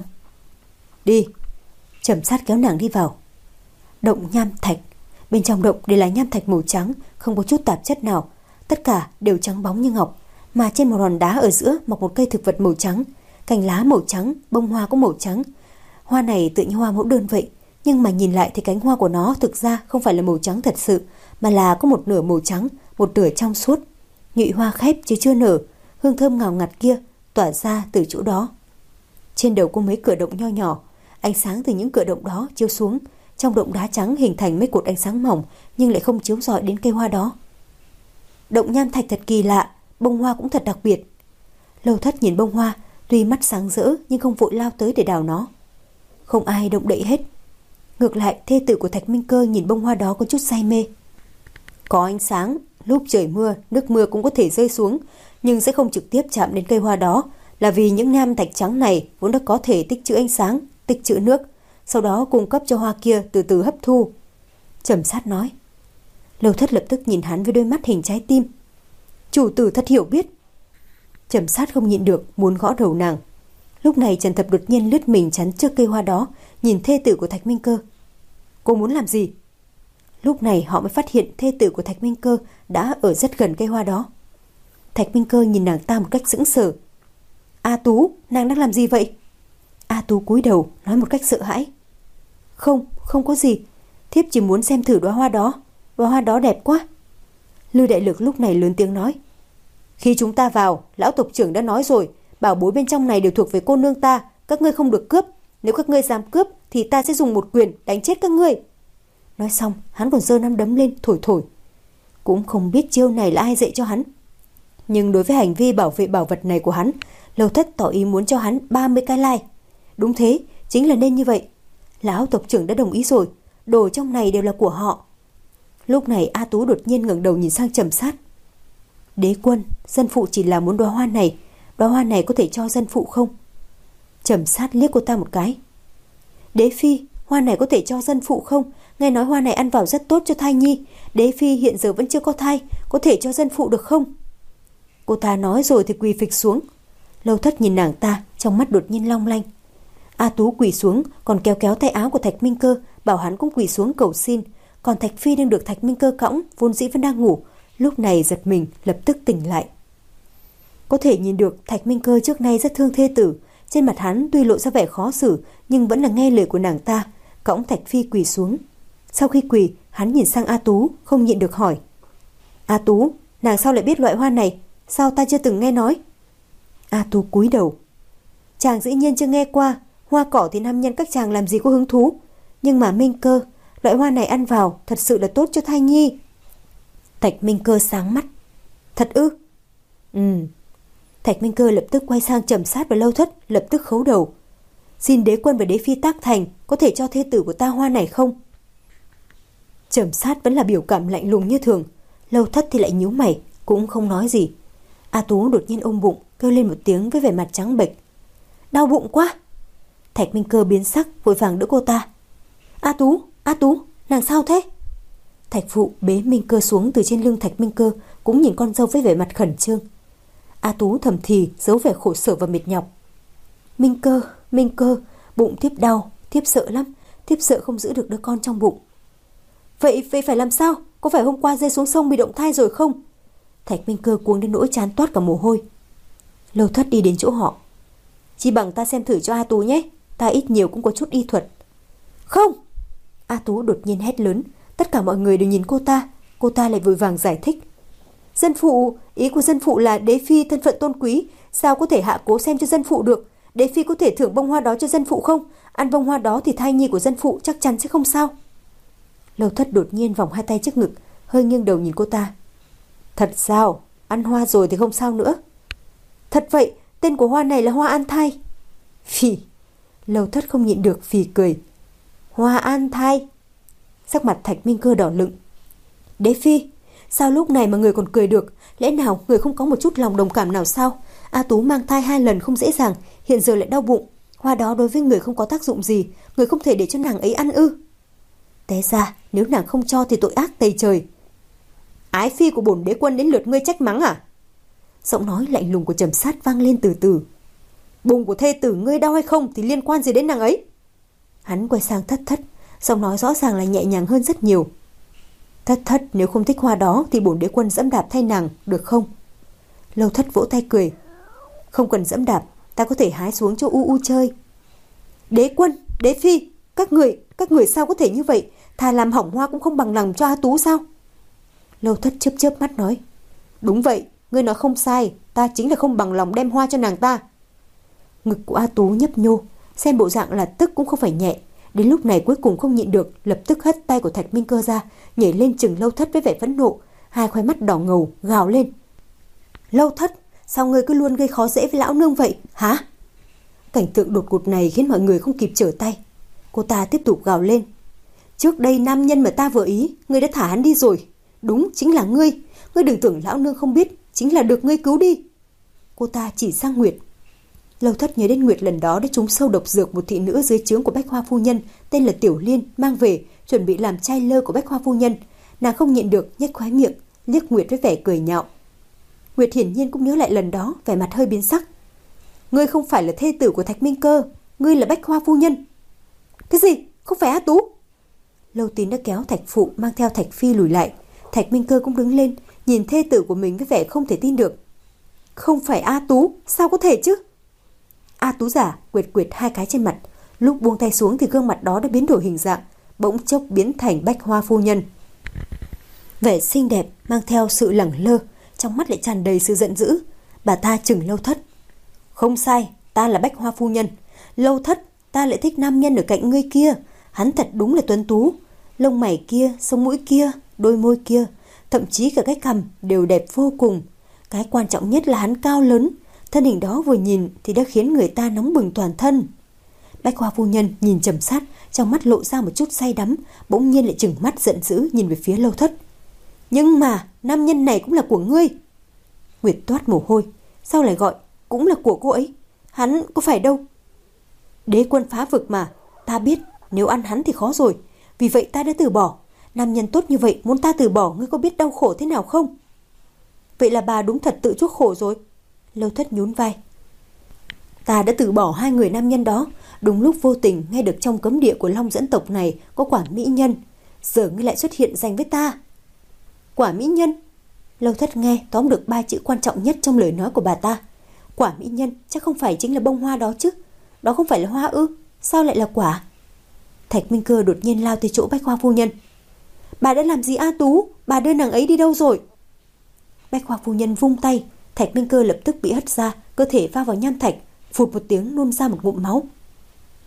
Đi. Trầm Sát kéo nàng đi vào. Động nham thạch. Bên trong động đều là nham thạch màu trắng, không có chút tạp chất nào. Tất cả đều trắng bóng như ngọc, mà trên một hòn đá ở giữa mọc một cây thực vật màu trắng, cành lá màu trắng, bông hoa cũng màu trắng. Hoa này tự như hoa mẫu đơn vậy, nhưng mà nhìn lại thì cánh hoa của nó thực ra không phải là màu trắng thật sự, mà là có một nửa màu trắng, một nửa trong suốt. Nhụy hoa khép chứ chưa nở, hương thơm ngào ngạt kia tỏa ra từ chỗ đó. Trên đầu có mấy cửa động nho nhỏ, ánh sáng từ những cửa động đó chiếu xuống, trong động đá trắng hình thành mấy cột ánh sáng mỏng nhưng lại không chiếu rọi đến cây hoa đó. Động nham thạch thật kỳ lạ, bông hoa cũng thật đặc biệt. Lâu Thất nhìn bông hoa, tuy mắt sáng rỡ nhưng không vội lao tới để đào nó. Không ai động đậy hết. Ngược lại, thê tử của Thạch Minh Cơ nhìn bông hoa đó có chút say mê. Có ánh sáng, lúc trời mưa, nước mưa cũng có thể rơi xuống, nhưng sẽ không trực tiếp chạm đến cây hoa đó, là vì những nham thạch trắng này vốn đã có thể tích trữ ánh sáng, tích trữ nước, sau đó cung cấp cho hoa kia từ từ hấp thu. Trầm Sát nói. Lâu Thất lập tức nhìn hắn với đôi mắt hình trái tim. Chủ tử thật hiểu biết. Trầm Sát không nhịn được muốn gõ đầu nàng. Lúc này Trần Thập đột nhiên lướt mình chắn trước cây hoa đó, nhìn thê tử của Thạch Minh Cơ. Cô muốn làm gì? Lúc này họ mới phát hiện thê tử của Thạch Minh Cơ đã ở rất gần cây hoa đó. Thạch Minh Cơ nhìn nàng ta một cách sững sờ. A Tú, nàng đang làm gì vậy? A Tú cúi đầu nói một cách sợ hãi. Không, không có gì. Thiếp chỉ muốn xem thử đóa hoa đó. Đóa hoa đó đẹp quá. Lư Đại Lực lúc này lớn tiếng nói. Khi chúng ta vào, lão tộc trưởng đã nói rồi, bảo bối bên trong này đều thuộc về cô nương ta, các ngươi không được cướp. Nếu các ngươi dám cướp thì ta sẽ dùng một quyền đánh chết các ngươi. Nói xong, hắn còn giơ nắm đấm lên thổi thổi. Cũng không biết chiêu này là ai dạy cho hắn. Nhưng đối với hành vi bảo vệ bảo vật này của hắn, Lâu Thất tỏ ý muốn cho hắn ba mươi cái like. Đúng thế, chính là nên như vậy. Lão tộc trưởng đã đồng ý rồi, đồ trong này đều là của họ. Lúc này A Tú đột nhiên ngẩng đầu nhìn sang Trầm Sát. Đế quân, dân phụ chỉ là muốn đóa hoa này, đóa hoa này có thể cho dân phụ không? Trầm Sát liếc cô ta một cái. Đế phi, hoa này có thể cho dân phụ không? Nghe nói hoa này ăn vào rất tốt cho thai nhi. Đế phi hiện giờ vẫn chưa có thai, có thể cho dân phụ được không? Cô ta nói rồi thì quỳ phịch xuống. Lâu Thất nhìn nàng ta, trong mắt đột nhiên long lanh. A Tú quỳ xuống, còn kéo kéo tay áo của Thạch Minh Cơ, bảo hắn cũng quỳ xuống cầu xin. Còn Thạch Phi đang được Thạch Minh Cơ cõng, vốn dĩ vẫn đang ngủ, lúc này giật mình, lập tức tỉnh lại. Có thể nhìn được Thạch Minh Cơ trước nay rất thương thê tử, trên mặt hắn tuy lộ ra vẻ khó xử, nhưng vẫn là nghe lời của nàng ta, cõng Thạch Phi quỳ xuống. Sau khi quỳ, hắn nhìn sang A Tú, không nhịn được hỏi. A Tú, nàng sao lại biết loại hoa này? Sao ta chưa từng nghe nói? A Tú cúi đầu. Chàng dĩ nhiên chưa nghe qua, Hoa cỏ thì nam nhân các chàng làm gì có hứng thú. Nhưng mà Minh Cơ, loại hoa này ăn vào thật sự là tốt cho thai nhi. Thạch Minh Cơ sáng mắt. Thật ư? Ừ. Thạch Minh Cơ lập tức quay sang Trầm Sát và Lâu Thất, lập tức khấu đầu. Xin đế quân và đế phi tác thành, có thể cho thê tử của ta hoa này không? Trầm Sát vẫn là biểu cảm lạnh lùng như thường. Lâu Thất thì lại nhíu mày, cũng không nói gì. A Tú đột nhiên ôm bụng, kêu lên một tiếng với vẻ mặt trắng bệch. Đau bụng quá. Thạch Minh Cơ biến sắc, vội vàng đỡ cô ta. A Tú, A Tú, nàng sao thế? Thạch Phụ bế Minh Cơ xuống từ trên lưng Thạch Minh Cơ, cũng nhìn con dâu với vẻ mặt khẩn trương. A Tú thầm thì giấu vẻ khổ sở và mệt nhọc. Minh Cơ, Minh Cơ, bụng thiếp đau, thiếp sợ lắm, thiếp sợ không giữ được đứa con trong bụng. Vậy vậy phải làm sao? Có phải hôm qua rơi xuống sông bị động thai rồi không? Thạch Minh Cơ cuống đến nỗi trán toát cả mồ hôi. Lâu Thất đi đến chỗ họ. Chỉ bằng ta xem thử cho A Tú nhé, ta ít nhiều cũng có chút y thuật. Không! A Tú đột nhiên hét lớn. Tất cả mọi người đều nhìn cô ta. Cô ta lại vội vàng giải thích. Dân phụ, ý của dân phụ là đế phi thân phận tôn quý, sao có thể hạ cố xem cho dân phụ được? Đế phi có thể thưởng bông hoa đó cho dân phụ không? Ăn bông hoa đó thì thai nhi của dân phụ chắc chắn sẽ không sao. Lâu Thất đột nhiên vòng hai tay trước ngực, hơi nghiêng đầu nhìn cô ta. Thật sao? Ăn hoa rồi thì không sao nữa. Thật vậy, tên của hoa này là hoa an thai. Phì. Lâu Thất không nhịn được phì cười. Hoa an thai. Sắc mặt Thạch Minh Cơ đỏ lựng. Đế phi, sao lúc này mà người còn cười được? Lẽ nào người không có một chút lòng đồng cảm nào sao? A Tú mang thai hai lần không dễ dàng, hiện giờ lại đau bụng. Hoa đó đối với người không có tác dụng gì, người không thể để cho nàng ấy ăn ư? Té ra nếu nàng không cho thì tội ác tày trời. Ái phi của bổn đế quân đến lượt ngươi trách mắng à? Giọng nói lạnh lùng của Trầm Sát vang lên từ từ. Bụng của thê tử ngươi đau hay không thì liên quan gì đến nàng ấy? Hắn quay sang Thất Thất, giọng nói rõ ràng là nhẹ nhàng hơn rất nhiều. Thất Thất, nếu không thích hoa đó thì bổn đế quân dẫm đạp thay nàng, được không? Lâu Thất vỗ tay cười. Không cần dẫm đạp, ta có thể hái xuống cho u u chơi. Đế quân, đế phi, các người, các người sao có thể như vậy? Thà làm hỏng hoa cũng không bằng lòng cho A Tú sao? Lâu Thất chớp chớp mắt nói. Đúng vậy, ngươi nói không sai, ta chính là không bằng lòng đem hoa cho nàng ta. Ngực của A Tú nhấp nhô, xem bộ dạng là tức cũng không phải nhẹ. Đến lúc này cuối cùng không nhịn được, lập tức hất tay của Thạch Minh Cơ ra, nhảy lên chừng Lâu Thất với vẻ phẫn nộ, hai khóe mắt đỏ ngầu gào lên. Lâu Thất, sao ngươi cứ luôn gây khó dễ với lão nương vậy, hả? Cảnh tượng đột ngột này khiến mọi người không kịp trở tay. Cô ta tiếp tục gào lên. Trước đây nam nhân mà ta vừa ý, ngươi đã thả hắn đi rồi. Đúng, chính là ngươi. Ngươi đừng tưởng lão nương không biết, chính là được ngươi cứu đi. Cô ta chỉ sang Nguyệt. Lâu Thất nhớ đến Nguyệt lần đó đã trúng sâu độc dược một thị nữ dưới trướng của Bách Hoa phu nhân, tên là Tiểu Liên, mang về, chuẩn bị làm trai lơ của Bách Hoa phu nhân. Nàng không nhịn được, nhếch khóe miệng, liếc Nguyệt với vẻ cười nhạo. Nguyệt hiển nhiên cũng nhớ lại lần đó, vẻ mặt hơi biến sắc. Ngươi không phải là thê tử của Thạch Minh Cơ, ngươi là Bách Hoa phu nhân. Cái gì? Không phải A Tú? Lâu Tín đã kéo Thạch Phụ mang theo Thạch Phi lùi lại. Thạch Minh Cơ cũng đứng lên, nhìn thê tử của mình với vẻ không thể tin được. Không phải A Tú, sao có thể chứ? A Tú giả quệt quệt hai cái trên mặt, lúc buông tay xuống thì gương mặt đó đã biến đổi hình dạng, bỗng chốc biến thành Bách Hoa phu nhân. Vẻ xinh đẹp mang theo sự lẳng lơ, trong mắt lại tràn đầy sự giận dữ. Bà ta chừng Lâu Thất. Không sai, ta là Bách Hoa phu nhân. Lâu Thất, ta lại thích nam nhân ở cạnh ngươi kia. Hắn thật đúng là tuấn tú. Lông mày kia, sống mũi kia, đôi môi kia, thậm chí cả cái cằm đều đẹp vô cùng. Cái quan trọng nhất là hắn cao lớn. Thân hình đó vừa nhìn thì đã khiến người ta nóng bừng toàn thân. Bách Hoa phu nhân nhìn Trầm Sát, trong mắt lộ ra một chút say đắm, bỗng nhiên lại trừng mắt giận dữ nhìn về phía Lâu Thất. Nhưng mà nam nhân này cũng là của ngươi. Nguyệt toát mồ hôi, sao lại gọi cũng là của cô ấy? Hắn có phải đâu. Đế quân phá vực mà, ta biết nếu ăn hắn thì khó rồi, vì vậy ta đã từ bỏ. Nam nhân tốt như vậy muốn ta từ bỏ, ngươi có biết đau khổ thế nào không? Vậy là bà đúng thật tự chuốc khổ rồi. Lâu Thất nhún vai. Ta đã từ bỏ hai người nam nhân đó, đúng lúc vô tình nghe được trong cấm địa của Long dẫn tộc này có quả mỹ nhân. Giờ ngươi lại xuất hiện giành với ta. Quả mỹ nhân? Lâu Thất nghe tóm được ba chữ quan trọng nhất trong lời nói của bà ta. Quả mỹ nhân chắc không phải chính là bông hoa đó chứ? Đó không phải là hoa ư? Sao lại là quả? Thạch Minh Cơ đột nhiên lao tới chỗ Bách Hoa phu nhân. Bà đã làm gì A Tú? Bà đưa nàng ấy đi đâu rồi? Bách Hoa phu nhân vung tay, Thạch Minh Cơ lập tức bị hất ra, cơ thể va vào nham thạch, phụt một tiếng nôn ra một ngụm máu.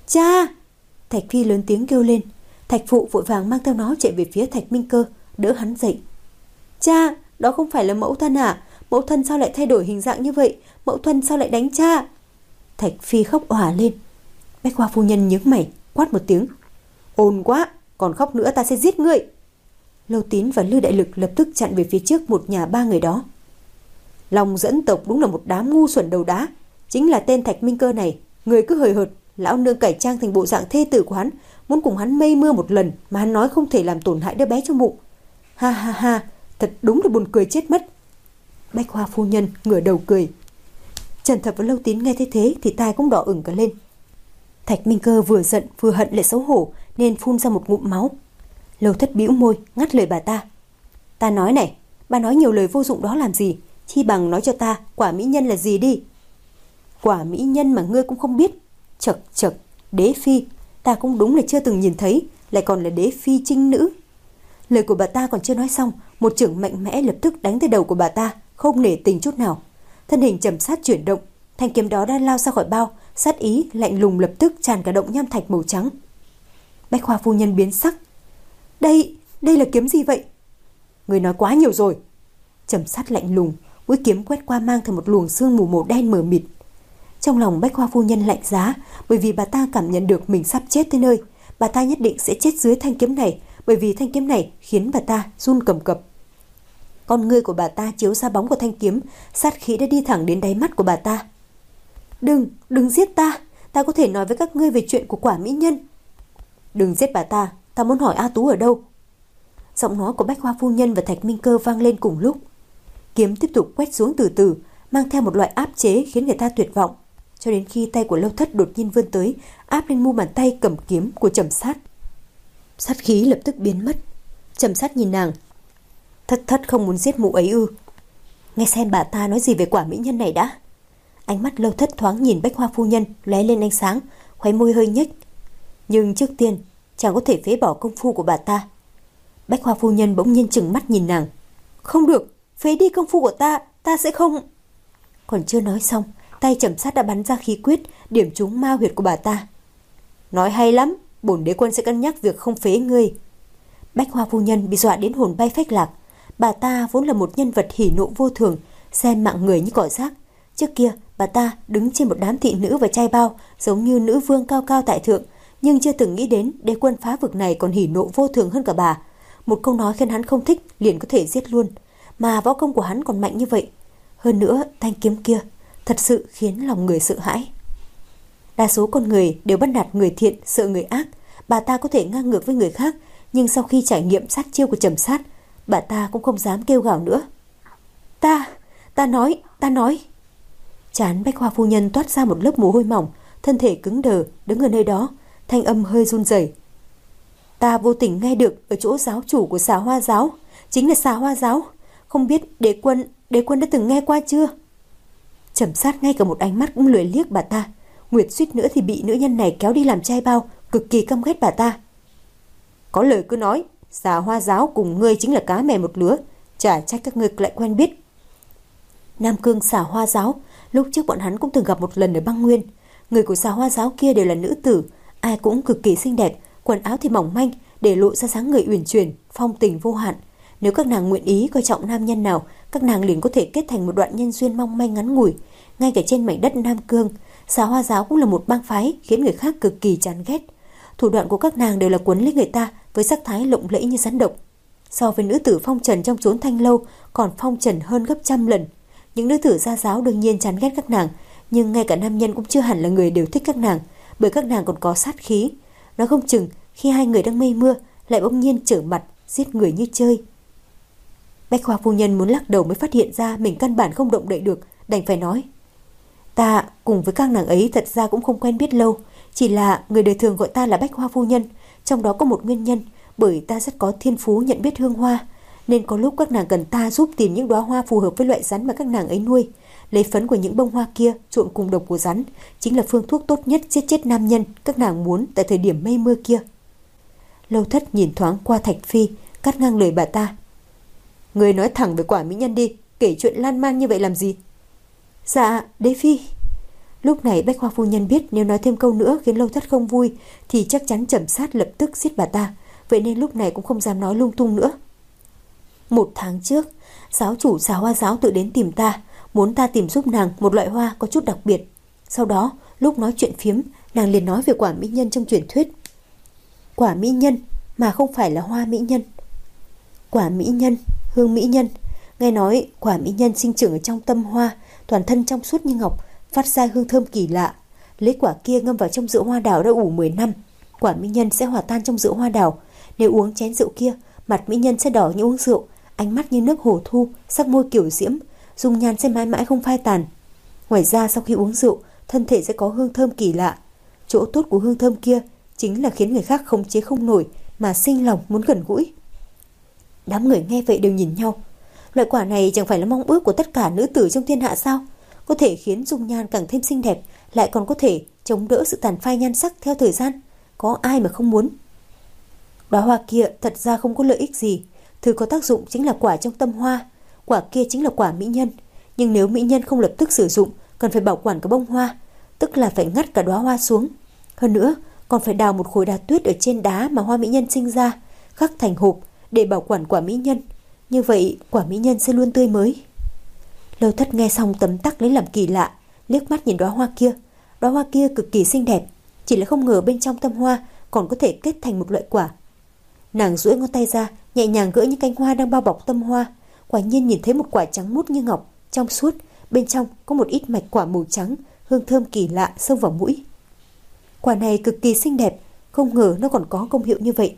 Cha! Thạch Phi lớn tiếng kêu lên. Thạch Phụ vội vàng mang theo nó chạy về phía Thạch Minh Cơ, đỡ hắn dậy. Cha! Đó không phải là mẫu thân à? Mẫu thân sao lại thay đổi hình dạng như vậy? Mẫu thân sao lại đánh cha? Thạch Phi khóc òa lên. Bách Hoa phu nhân nhướng mày, quát một tiếng. Ồn quá! Còn khóc nữa ta sẽ giết ngươi! Lâu Tín và Lư Đại Lực lập tức chặn về phía trước một nhà ba người đó. Long dẫn tộc đúng là một đám ngu xuẩn đầu đá. Chính là tên Thạch Minh Cơ này. Người cứ hời hợt, lão nương cải trang thành bộ dạng thê tử của hắn, muốn cùng hắn mây mưa một lần mà hắn nói không thể làm tổn hại đứa bé trong bụng. Ha ha ha, thật đúng là buồn cười chết mất. Bách Hoa phu nhân ngửa đầu cười. Trần Thập và Lâu Tín nghe thấy thế thì tai cũng đỏ ửng cả lên. Thạch Minh Cơ vừa giận vừa hận lại xấu hổ nên phun ra một ngụm máu. Lâu Thất bĩu môi ngắt lời bà ta. Ta nói này, bà nói nhiều lời vô dụng đó làm gì? Chi bằng nói cho ta quả mỹ nhân là gì đi. Quả mỹ nhân mà ngươi cũng không biết? Chật chật, đế phi, ta cũng đúng là chưa từng nhìn thấy, lại còn là đế phi trinh nữ. Lời của bà ta còn chưa nói xong, một chưởng mạnh mẽ lập tức đánh tới đầu của bà ta, không nể tình chút nào. Thân hình Trầm Sát chuyển động, thanh kiếm đó đã lao ra khỏi bao, sát ý lạnh lùng lập tức tràn cả động nham thạch màu trắng. Bách Hoa phu nhân biến sắc. Đây, đây là kiếm gì vậy? Người nói quá nhiều rồi. Trầm Sát lạnh lùng, mũi kiếm quét qua mang theo một luồng sương mù màu đen mờ mịt. Trong lòng Bách Hoa phu nhân lạnh giá, bởi vì bà ta cảm nhận được mình sắp chết tới nơi. Bà ta nhất định sẽ chết dưới thanh kiếm này, bởi vì thanh kiếm này khiến bà ta run cầm cập. Con ngươi của bà ta chiếu ra bóng của thanh kiếm, sát khí đã đi thẳng đến đáy mắt của bà ta. Đừng, đừng giết ta, ta có thể nói với các ngươi về chuyện của quả mỹ nhân. Đừng giết bà ta, ta muốn hỏi A Tú ở đâu. Giọng nói của Bách Hoa phu nhân và Thạch Minh Cơ vang lên cùng lúc. Kiếm tiếp tục quét xuống từ từ, mang theo một loại áp chế khiến người ta tuyệt vọng, cho đến khi tay của Lâu Thất đột nhiên vươn tới, áp lên mu bàn tay cầm kiếm của Trầm Sát. Sát khí lập tức biến mất. Trầm Sát nhìn nàng. Thất thất không muốn giết mụ ấy ư? Nghe xem bà ta nói gì về quả mỹ nhân này đã. Ánh mắt Lâu Thất thoáng nhìn Bách Hoa phu nhân, lóe lên ánh sáng, khóe môi hơi nhếch. Nhưng trước tiên, chàng có thể phế bỏ công phu của bà ta. Bách Hoa phu nhân bỗng nhiên trừng mắt nhìn nàng. Không được, phế đi công phu của ta, ta sẽ không. Còn chưa nói xong, tay Trầm Sát đã bắn ra khí quyết, điểm trúng ma huyệt của bà ta. Nói hay lắm, bổn đế quân sẽ cân nhắc việc không phế ngươi. Bách Hoa phu nhân bị dọa đến hồn bay phách lạc. Bà ta vốn là một nhân vật hỉ nộ vô thường, xem mạng người như cỏ rác. Trước kia, bà ta đứng trên một đám thị nữ và trai bao, giống như nữ vương cao cao tại thượng, nhưng chưa từng nghĩ đến đế quân phá vực này còn hỉ nộ vô thường hơn cả bà. Một câu nói khiến hắn không thích liền có thể giết luôn, mà võ công của hắn còn mạnh như vậy. Hơn nữa, thanh kiếm kia thật sự khiến lòng người sợ hãi. Đa số con người đều bắt nạt người thiện, sợ người ác. Bà ta có thể ngang ngược với người khác, nhưng sau khi trải nghiệm sát chiêu của Trầm Sát, bà ta cũng không dám kêu gào nữa. Ta, ta nói, ta nói. Trán Bách Hoa phu nhân toát ra một lớp mồ hôi mỏng, thân thể cứng đờ, đứng ở nơi đó, thanh âm hơi run rẩy. Ta vô tình nghe được ở chỗ giáo chủ của Xà Hoa giáo, chính là Xà Hoa giáo. Không biết đế quân, đế quân đã từng nghe qua chưa? Trầm Sát ngay cả một ánh mắt cũng lười liếc bà ta. Nguyệt suýt nữa thì bị nữ nhân này kéo đi làm trai bao, cực kỳ căm ghét bà ta. Có lời cứ nói, Xà Hoa giáo cùng ngươi chính là cá mè một lứa, chả trách các ngươi lại quen biết. Nam Cương Xà Hoa giáo, lúc trước bọn hắn cũng từng gặp một lần ở băng nguyên. Người của Xà Hoa giáo kia đều là nữ tử, ai cũng cực kỳ xinh đẹp, quần áo thì mỏng manh, để lộ ra dáng người uyển chuyển, phong tình vô hạn. Nếu các nàng nguyện ý coi trọng nam nhân nào, các nàng liền có thể kết thành một đoạn nhân duyên mong manh ngắn ngủi. Ngay cả trên mảnh đất Nam Cương, Xà Hoa giáo cũng là một bang phái khiến người khác cực kỳ chán ghét. Thủ đoạn của các nàng đều là quấn lấy người ta với sắc thái lộng lẫy như rắn độc. So với nữ tử phong trần trong chốn thanh lâu còn phong trần hơn gấp trăm lần. Những nữ tử gia giáo đương nhiên chán ghét các nàng, nhưng ngay cả nam nhân cũng chưa hẳn là người đều thích các nàng, bởi các nàng còn có sát khí. Nói không chừng khi hai người đang mây mưa lại bỗng nhiên trở mặt giết người như chơi. Bách Hoa phu nhân muốn lắc đầu mới phát hiện ra mình căn bản không động đậy được, đành phải nói. Ta cùng với các nàng ấy thật ra cũng không quen biết lâu, chỉ là người đời thường gọi ta là Bách Hoa phu nhân. Trong đó có một nguyên nhân, bởi ta rất có thiên phú nhận biết hương hoa, nên có lúc các nàng cần ta giúp tìm những đóa hoa phù hợp với loại rắn mà các nàng ấy nuôi. Lấy phấn của những bông hoa kia trộn cùng độc của rắn, chính là phương thuốc tốt nhất giết chết nam nhân các nàng muốn tại thời điểm mây mưa kia. Lâu Thất nhìn thoáng qua Thạch Phi, cắt ngang lời bà ta. Người nói thẳng về quả mỹ nhân đi, kể chuyện lan man như vậy làm gì? Dạ, đế phi. Lúc này Bách Hoa phu nhân biết nếu nói thêm câu nữa khiến Lâu Thất không vui thì chắc chắn Trầm Sát lập tức giết bà ta, vậy nên lúc này cũng không dám nói lung tung nữa. Một tháng trước, giáo chủ Xà Hoa giáo tự đến tìm ta, muốn ta tìm giúp nàng một loại hoa có chút đặc biệt. Sau đó, lúc nói chuyện phiếm, nàng liền nói về quả mỹ nhân trong truyền thuyết. Quả mỹ nhân mà không phải là hoa mỹ nhân. Quả mỹ nhân, hương mỹ nhân. Nghe nói quả mỹ nhân sinh trưởng ở trong tâm hoa, toàn thân trong suốt như ngọc, phát ra hương thơm kỳ lạ. Lấy quả kia ngâm vào trong rượu hoa đào đã ủ mười năm, quả mỹ nhân sẽ hòa tan trong rượu hoa đào. Nếu uống chén rượu kia, mặt mỹ nhân sẽ đỏ như uống rượu, ánh mắt như nước hồ thu, sắc môi kiểu diễm, dung nhan sẽ mãi mãi không phai tàn. Ngoài ra sau khi uống rượu, thân thể sẽ có hương thơm kỳ lạ. Chỗ tốt của hương thơm kia chính là khiến người khác khống chế không nổi mà sinh lòng muốn gần gũi. Đám người nghe vậy đều nhìn nhau. Loại quả này chẳng phải là mong ước của tất cả nữ tử trong thiên hạ sao? Có thể khiến dung nhan càng thêm xinh đẹp, lại còn có thể chống đỡ sự tàn phai nhan sắc theo thời gian. Có ai mà không muốn? Đóa hoa kia thật ra không có lợi ích gì. Thứ có tác dụng chính là quả trong tâm hoa. Quả kia chính là quả mỹ nhân. Nhưng nếu mỹ nhân không lập tức sử dụng, cần phải bảo quản cả bông hoa, tức là phải ngắt cả đóa hoa xuống. Hơn nữa, còn phải đào một khối đá tuyết ở trên đá mà hoa mỹ nhân sinh ra, khắc thành hộp để bảo quản quả mỹ nhân. Như vậy quả mỹ nhân sẽ luôn tươi mới. Lâu Thất nghe xong tấm tắc lấy làm kỳ lạ, liếc mắt nhìn đóa hoa kia. Đóa hoa kia cực kỳ xinh đẹp, chỉ là không ngờ bên trong tâm hoa còn có thể kết thành một loại quả. Nàng duỗi ngón tay ra, nhẹ nhàng gỡ những cánh hoa đang bao bọc tâm hoa. Quả nhiên nhìn thấy một quả trắng muốt như ngọc, trong suốt, bên trong có một ít mạch quả màu trắng, hương thơm kỳ lạ xông vào mũi. Quả này cực kỳ xinh đẹp, không ngờ nó còn có công hiệu như vậy.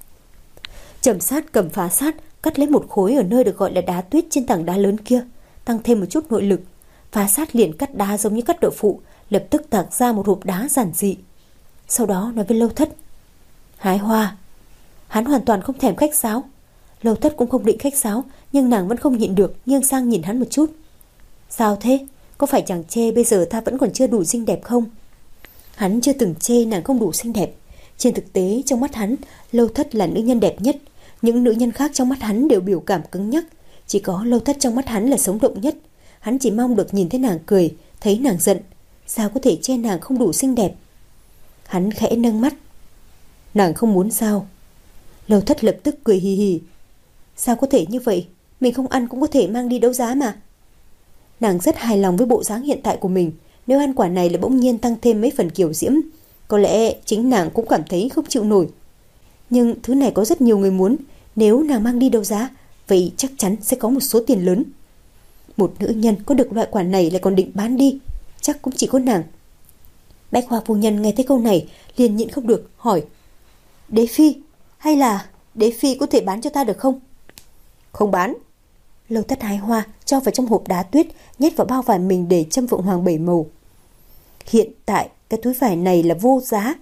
Trầm Sát cầm phá sát, cắt lấy một khối ở nơi được gọi là đá tuyết trên tảng đá lớn kia, tăng thêm một chút nội lực. Phá sát liền cắt đá giống như cắt đậu phụ, lập tức tạc ra một hộp đá giản dị. Sau đó nói với Lâu Thất: hái hoa. Hắn hoàn toàn không thèm khách sáo. Lâu Thất cũng không định khách sáo, nhưng nàng vẫn không nhịn được nghiêng sang nhìn hắn một chút. Sao thế? Có phải chàng chê bây giờ ta vẫn còn chưa đủ xinh đẹp không? Hắn chưa từng chê nàng không đủ xinh đẹp. Trên thực tế trong mắt hắn, Lâu Thất là nữ nhân đẹp nhất. Những nữ nhân khác trong mắt hắn đều biểu cảm cứng nhắc, chỉ có Lâu Thất trong mắt hắn là sống động nhất. Hắn chỉ mong được nhìn thấy nàng cười, thấy nàng giận. Sao có thể chê nàng không đủ xinh đẹp? Hắn khẽ nâng mắt. Nàng không muốn sao? Lâu Thất lập tức cười hì hì. Sao có thể như vậy? Mình không ăn cũng có thể mang đi đấu giá mà. Nàng rất hài lòng với bộ dáng hiện tại của mình. Nếu ăn quả này là bỗng nhiên tăng thêm mấy phần kiều diễm, có lẽ chính nàng cũng cảm thấy không chịu nổi. Nhưng thứ này có rất nhiều người muốn. Nếu nàng mang đi đấu giá, vậy chắc chắn sẽ có một số tiền lớn. Một nữ nhân có được loại quả này lại còn định bán đi, chắc cũng chỉ có nàng. Bách Hoa phu nhân nghe thấy câu này liền nhịn không được hỏi: Đế phi, hay là Đế phi có thể bán cho ta được không? Không bán. Lâu Thất hái hoa, cho vào trong hộp đá tuyết, nhét vào bao vải mình để châm phượng hoàng bảy màu. Hiện tại cái túi vải này là vô giá.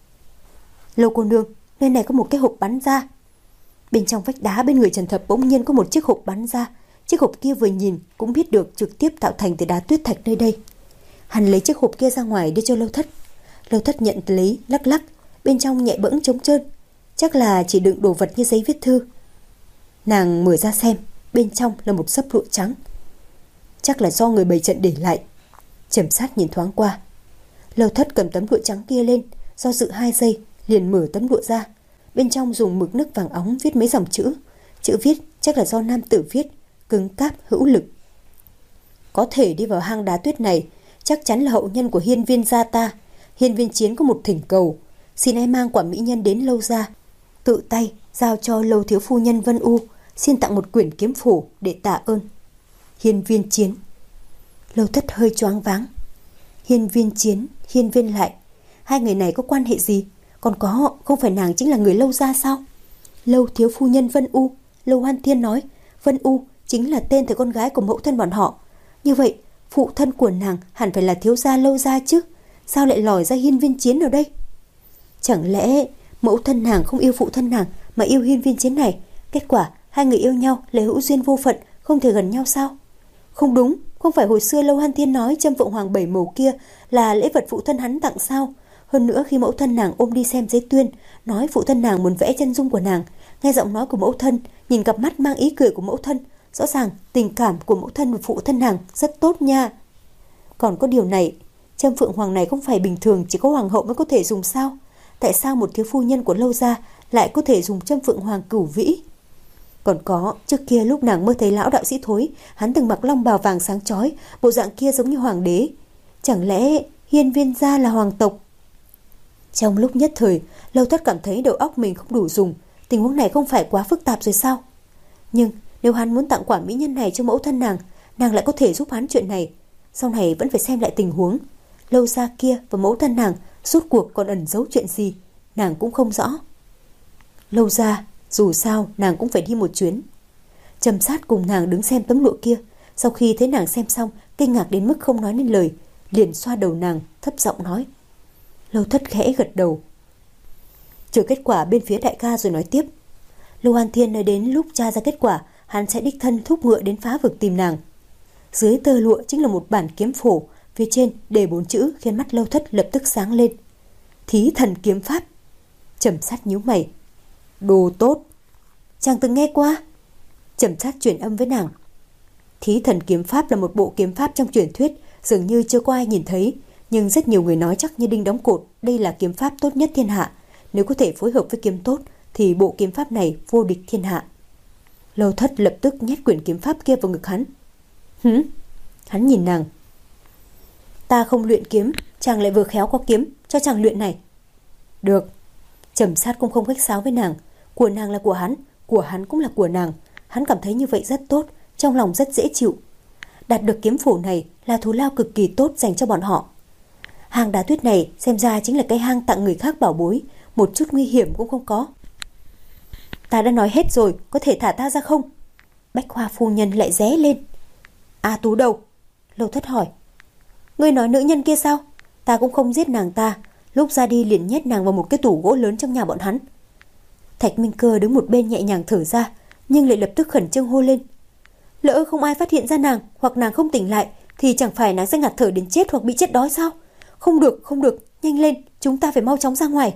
Lâu cô nương, nơi này có một cái hộp bắn ra. Bên trong vách đá bên người Trần Thập bỗng nhiên có một chiếc hộp bắn ra. Chiếc hộp kia vừa nhìn cũng biết được trực tiếp tạo thành từ đá tuyết thạch nơi đây. Hắn lấy chiếc hộp kia ra ngoài đưa cho Lâu Thất. Lâu Thất nhận lấy, lắc lắc, bên trong nhẹ bẫng trống trơn, chắc là chỉ đựng đồ vật như giấy viết thư. Nàng mở ra xem, bên trong là một xấp lụa trắng, chắc là do người bày trận để lại. Trầm Sát nhìn thoáng qua. Lâu Thất cầm tấm lụa trắng kia lên, do dự hai giây liền mở tấm lụa ra. Bên trong dùng mực nước vàng óng viết mấy dòng chữ. Chữ viết chắc là do nam tử viết, cứng cáp hữu lực. Có thể đi vào hang đá tuyết này, chắc chắn là hậu nhân của hiên viên gia ta. Hiên viên Chiến có một thỉnh cầu, xin hãy mang quả mỹ nhân đến Lâu gia, tự tay giao cho Lâu thiếu phu nhân Vân U, xin tặng một quyển kiếm phổ để tạ ơn. Hiên viên Chiến. Lâu Thất hơi choáng váng. Hiên viên Chiến, hiên viên lại, hai người này có quan hệ gì? Còn có, không phải nàng chính là người Lâu gia sao? Lâu thiếu phu nhân Vân U, Lâu Hoan Thiên nói, Vân U chính là tên thầy con gái của mẫu thân bọn họ. Như vậy, phụ thân của nàng hẳn phải là thiếu gia Lâu gia chứ? Sao lại lòi ra hiên viên Chiến ở đây? Chẳng lẽ mẫu thân nàng không yêu phụ thân nàng mà yêu hiên viên Chiến này? Kết quả hai người yêu nhau là hữu duyên vô phận, không thể gần nhau sao? Không đúng, không phải hồi xưa Lâu Hoan Thiên nói châm phượng hoàng bảy màu kia là lễ vật phụ thân hắn tặng sao? Hơn nữa khi mẫu thân nàng ôm đi xem giấy tuyên, nói phụ thân nàng muốn vẽ chân dung của nàng, nghe giọng nói của mẫu thân, nhìn cặp mắt mang ý cười của mẫu thân, rõ ràng tình cảm của mẫu thân và phụ thân nàng rất tốt nha. Còn có điều này, Châm phượng hoàng này không phải bình thường chỉ có hoàng hậu mới có thể dùng sao? Tại sao một thiếu phu nhân của Lâu gia lại có thể dùng châm phượng hoàng cửu vĩ? Còn có, trước kia lúc nàng mơ thấy lão đạo sĩ Thối, hắn từng mặc long bào vàng sáng chói, bộ dạng kia giống như hoàng đế. Chẳng lẽ Hiên Viên gia là hoàng tộc? Trong lúc nhất thời, Lâu Thất cảm thấy đầu óc mình không đủ dùng. Tình huống này không phải quá phức tạp rồi sao? Nhưng nếu hắn muốn tặng quả mỹ nhân này cho mẫu thân nàng, nàng lại có thể giúp hắn chuyện này. Sau này vẫn phải xem lại tình huống. Lâu gia kia và mẫu thân nàng rốt cuộc còn ẩn giấu chuyện gì, nàng cũng không rõ. Lâu gia, dù sao nàng cũng phải đi một chuyến. Trầm Sát cùng nàng đứng xem tấm lụa kia. Sau khi thấy nàng xem xong, kinh ngạc đến mức không nói nên lời, liền xoa đầu nàng, thấp giọng nói. Lâu Thất khẽ gật đầu. Chờ kết quả bên phía đại ca rồi nói tiếp. Lâu An Thiên nói đến lúc tra ra kết quả, hắn sẽ đích thân thúc ngựa đến phá vực tìm nàng. Dưới tơ lụa chính là một bản kiếm phổ, phía trên đề bốn chữ khiến mắt Lâu Thất lập tức sáng lên. Thí thần kiếm pháp. Trầm Sát nhíu mày. Đồ tốt. Chàng từng nghe qua? Trầm Sát truyền âm với nàng. Thí thần kiếm pháp là một bộ kiếm pháp trong truyền thuyết, dường như chưa có ai nhìn thấy, nhưng rất nhiều người nói chắc như đinh đóng cột, đây là kiếm pháp tốt nhất thiên hạ. Nếu có thể phối hợp với kiếm tốt thì bộ kiếm pháp này vô địch thiên hạ. Lâu Thất lập tức nhét quyển kiếm pháp kia vào ngực hắn. Hử? Hắn nhìn nàng. Ta không luyện kiếm, chàng lại vừa khéo có kiếm, cho chàng luyện này. Được. Trầm Sát cũng không khách sáo với nàng. Của nàng là của hắn, của hắn cũng là của nàng. Hắn cảm thấy như vậy rất tốt, trong lòng rất dễ chịu. Đạt được kiếm phổ này là thù lao cực kỳ tốt dành cho bọn họ. Hang đá tuyết này xem ra chính là cái hang tặng người khác bảo bối, một chút nguy hiểm cũng không có. Ta đã nói hết rồi, có thể thả ta ra không? Bách Hoa phu nhân lại ré lên. A Tú đâu? Lâu Thất hỏi. Ngươi nói nữ nhân kia sao? Ta cũng không giết nàng ta, lúc ra đi liền nhét nàng vào một cái tủ gỗ lớn trong nhà bọn hắn. Thạch Minh Cơ đứng một bên nhẹ nhàng thở ra, nhưng lại lập tức khẩn trương hô lên. Lỡ không ai phát hiện ra nàng, hoặc nàng không tỉnh lại, thì chẳng phải nàng sẽ ngạt thở đến chết hoặc bị chết đói sao? Không được, không được, nhanh lên, chúng ta phải mau chóng ra ngoài.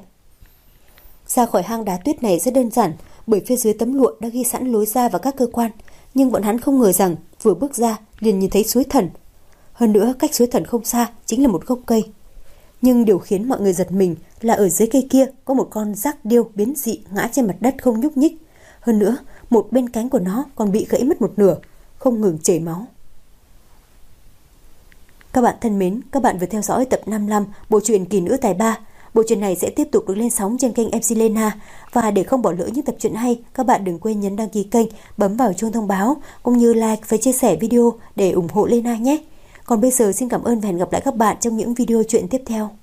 Ra khỏi hang đá tuyết này rất đơn giản, bởi phía dưới tấm lụa đã ghi sẵn lối ra và các cơ quan, nhưng bọn hắn không ngờ rằng vừa bước ra liền nhìn thấy suối thần. Hơn nữa cách suối thần không xa chính là một gốc cây. Nhưng điều khiến mọi người giật mình là ở dưới cây kia có một con rác điêu biến dị ngã trên mặt đất không nhúc nhích. Hơn nữa một bên cánh của nó còn bị gãy mất một nửa, không ngừng chảy máu. Các bạn thân mến, các bạn vừa theo dõi tập năm mươi lăm bộ truyện Kỳ Nữ Tài Ba. Bộ truyện này sẽ tiếp tục được lên sóng trên kênh em xê Lena. Và để không bỏ lỡ những tập truyện hay, các bạn đừng quên nhấn đăng ký kênh, bấm vào chuông thông báo, cũng như like và chia sẻ video để ủng hộ Lena nhé. Còn bây giờ xin cảm ơn và hẹn gặp lại các bạn trong những video truyện tiếp theo.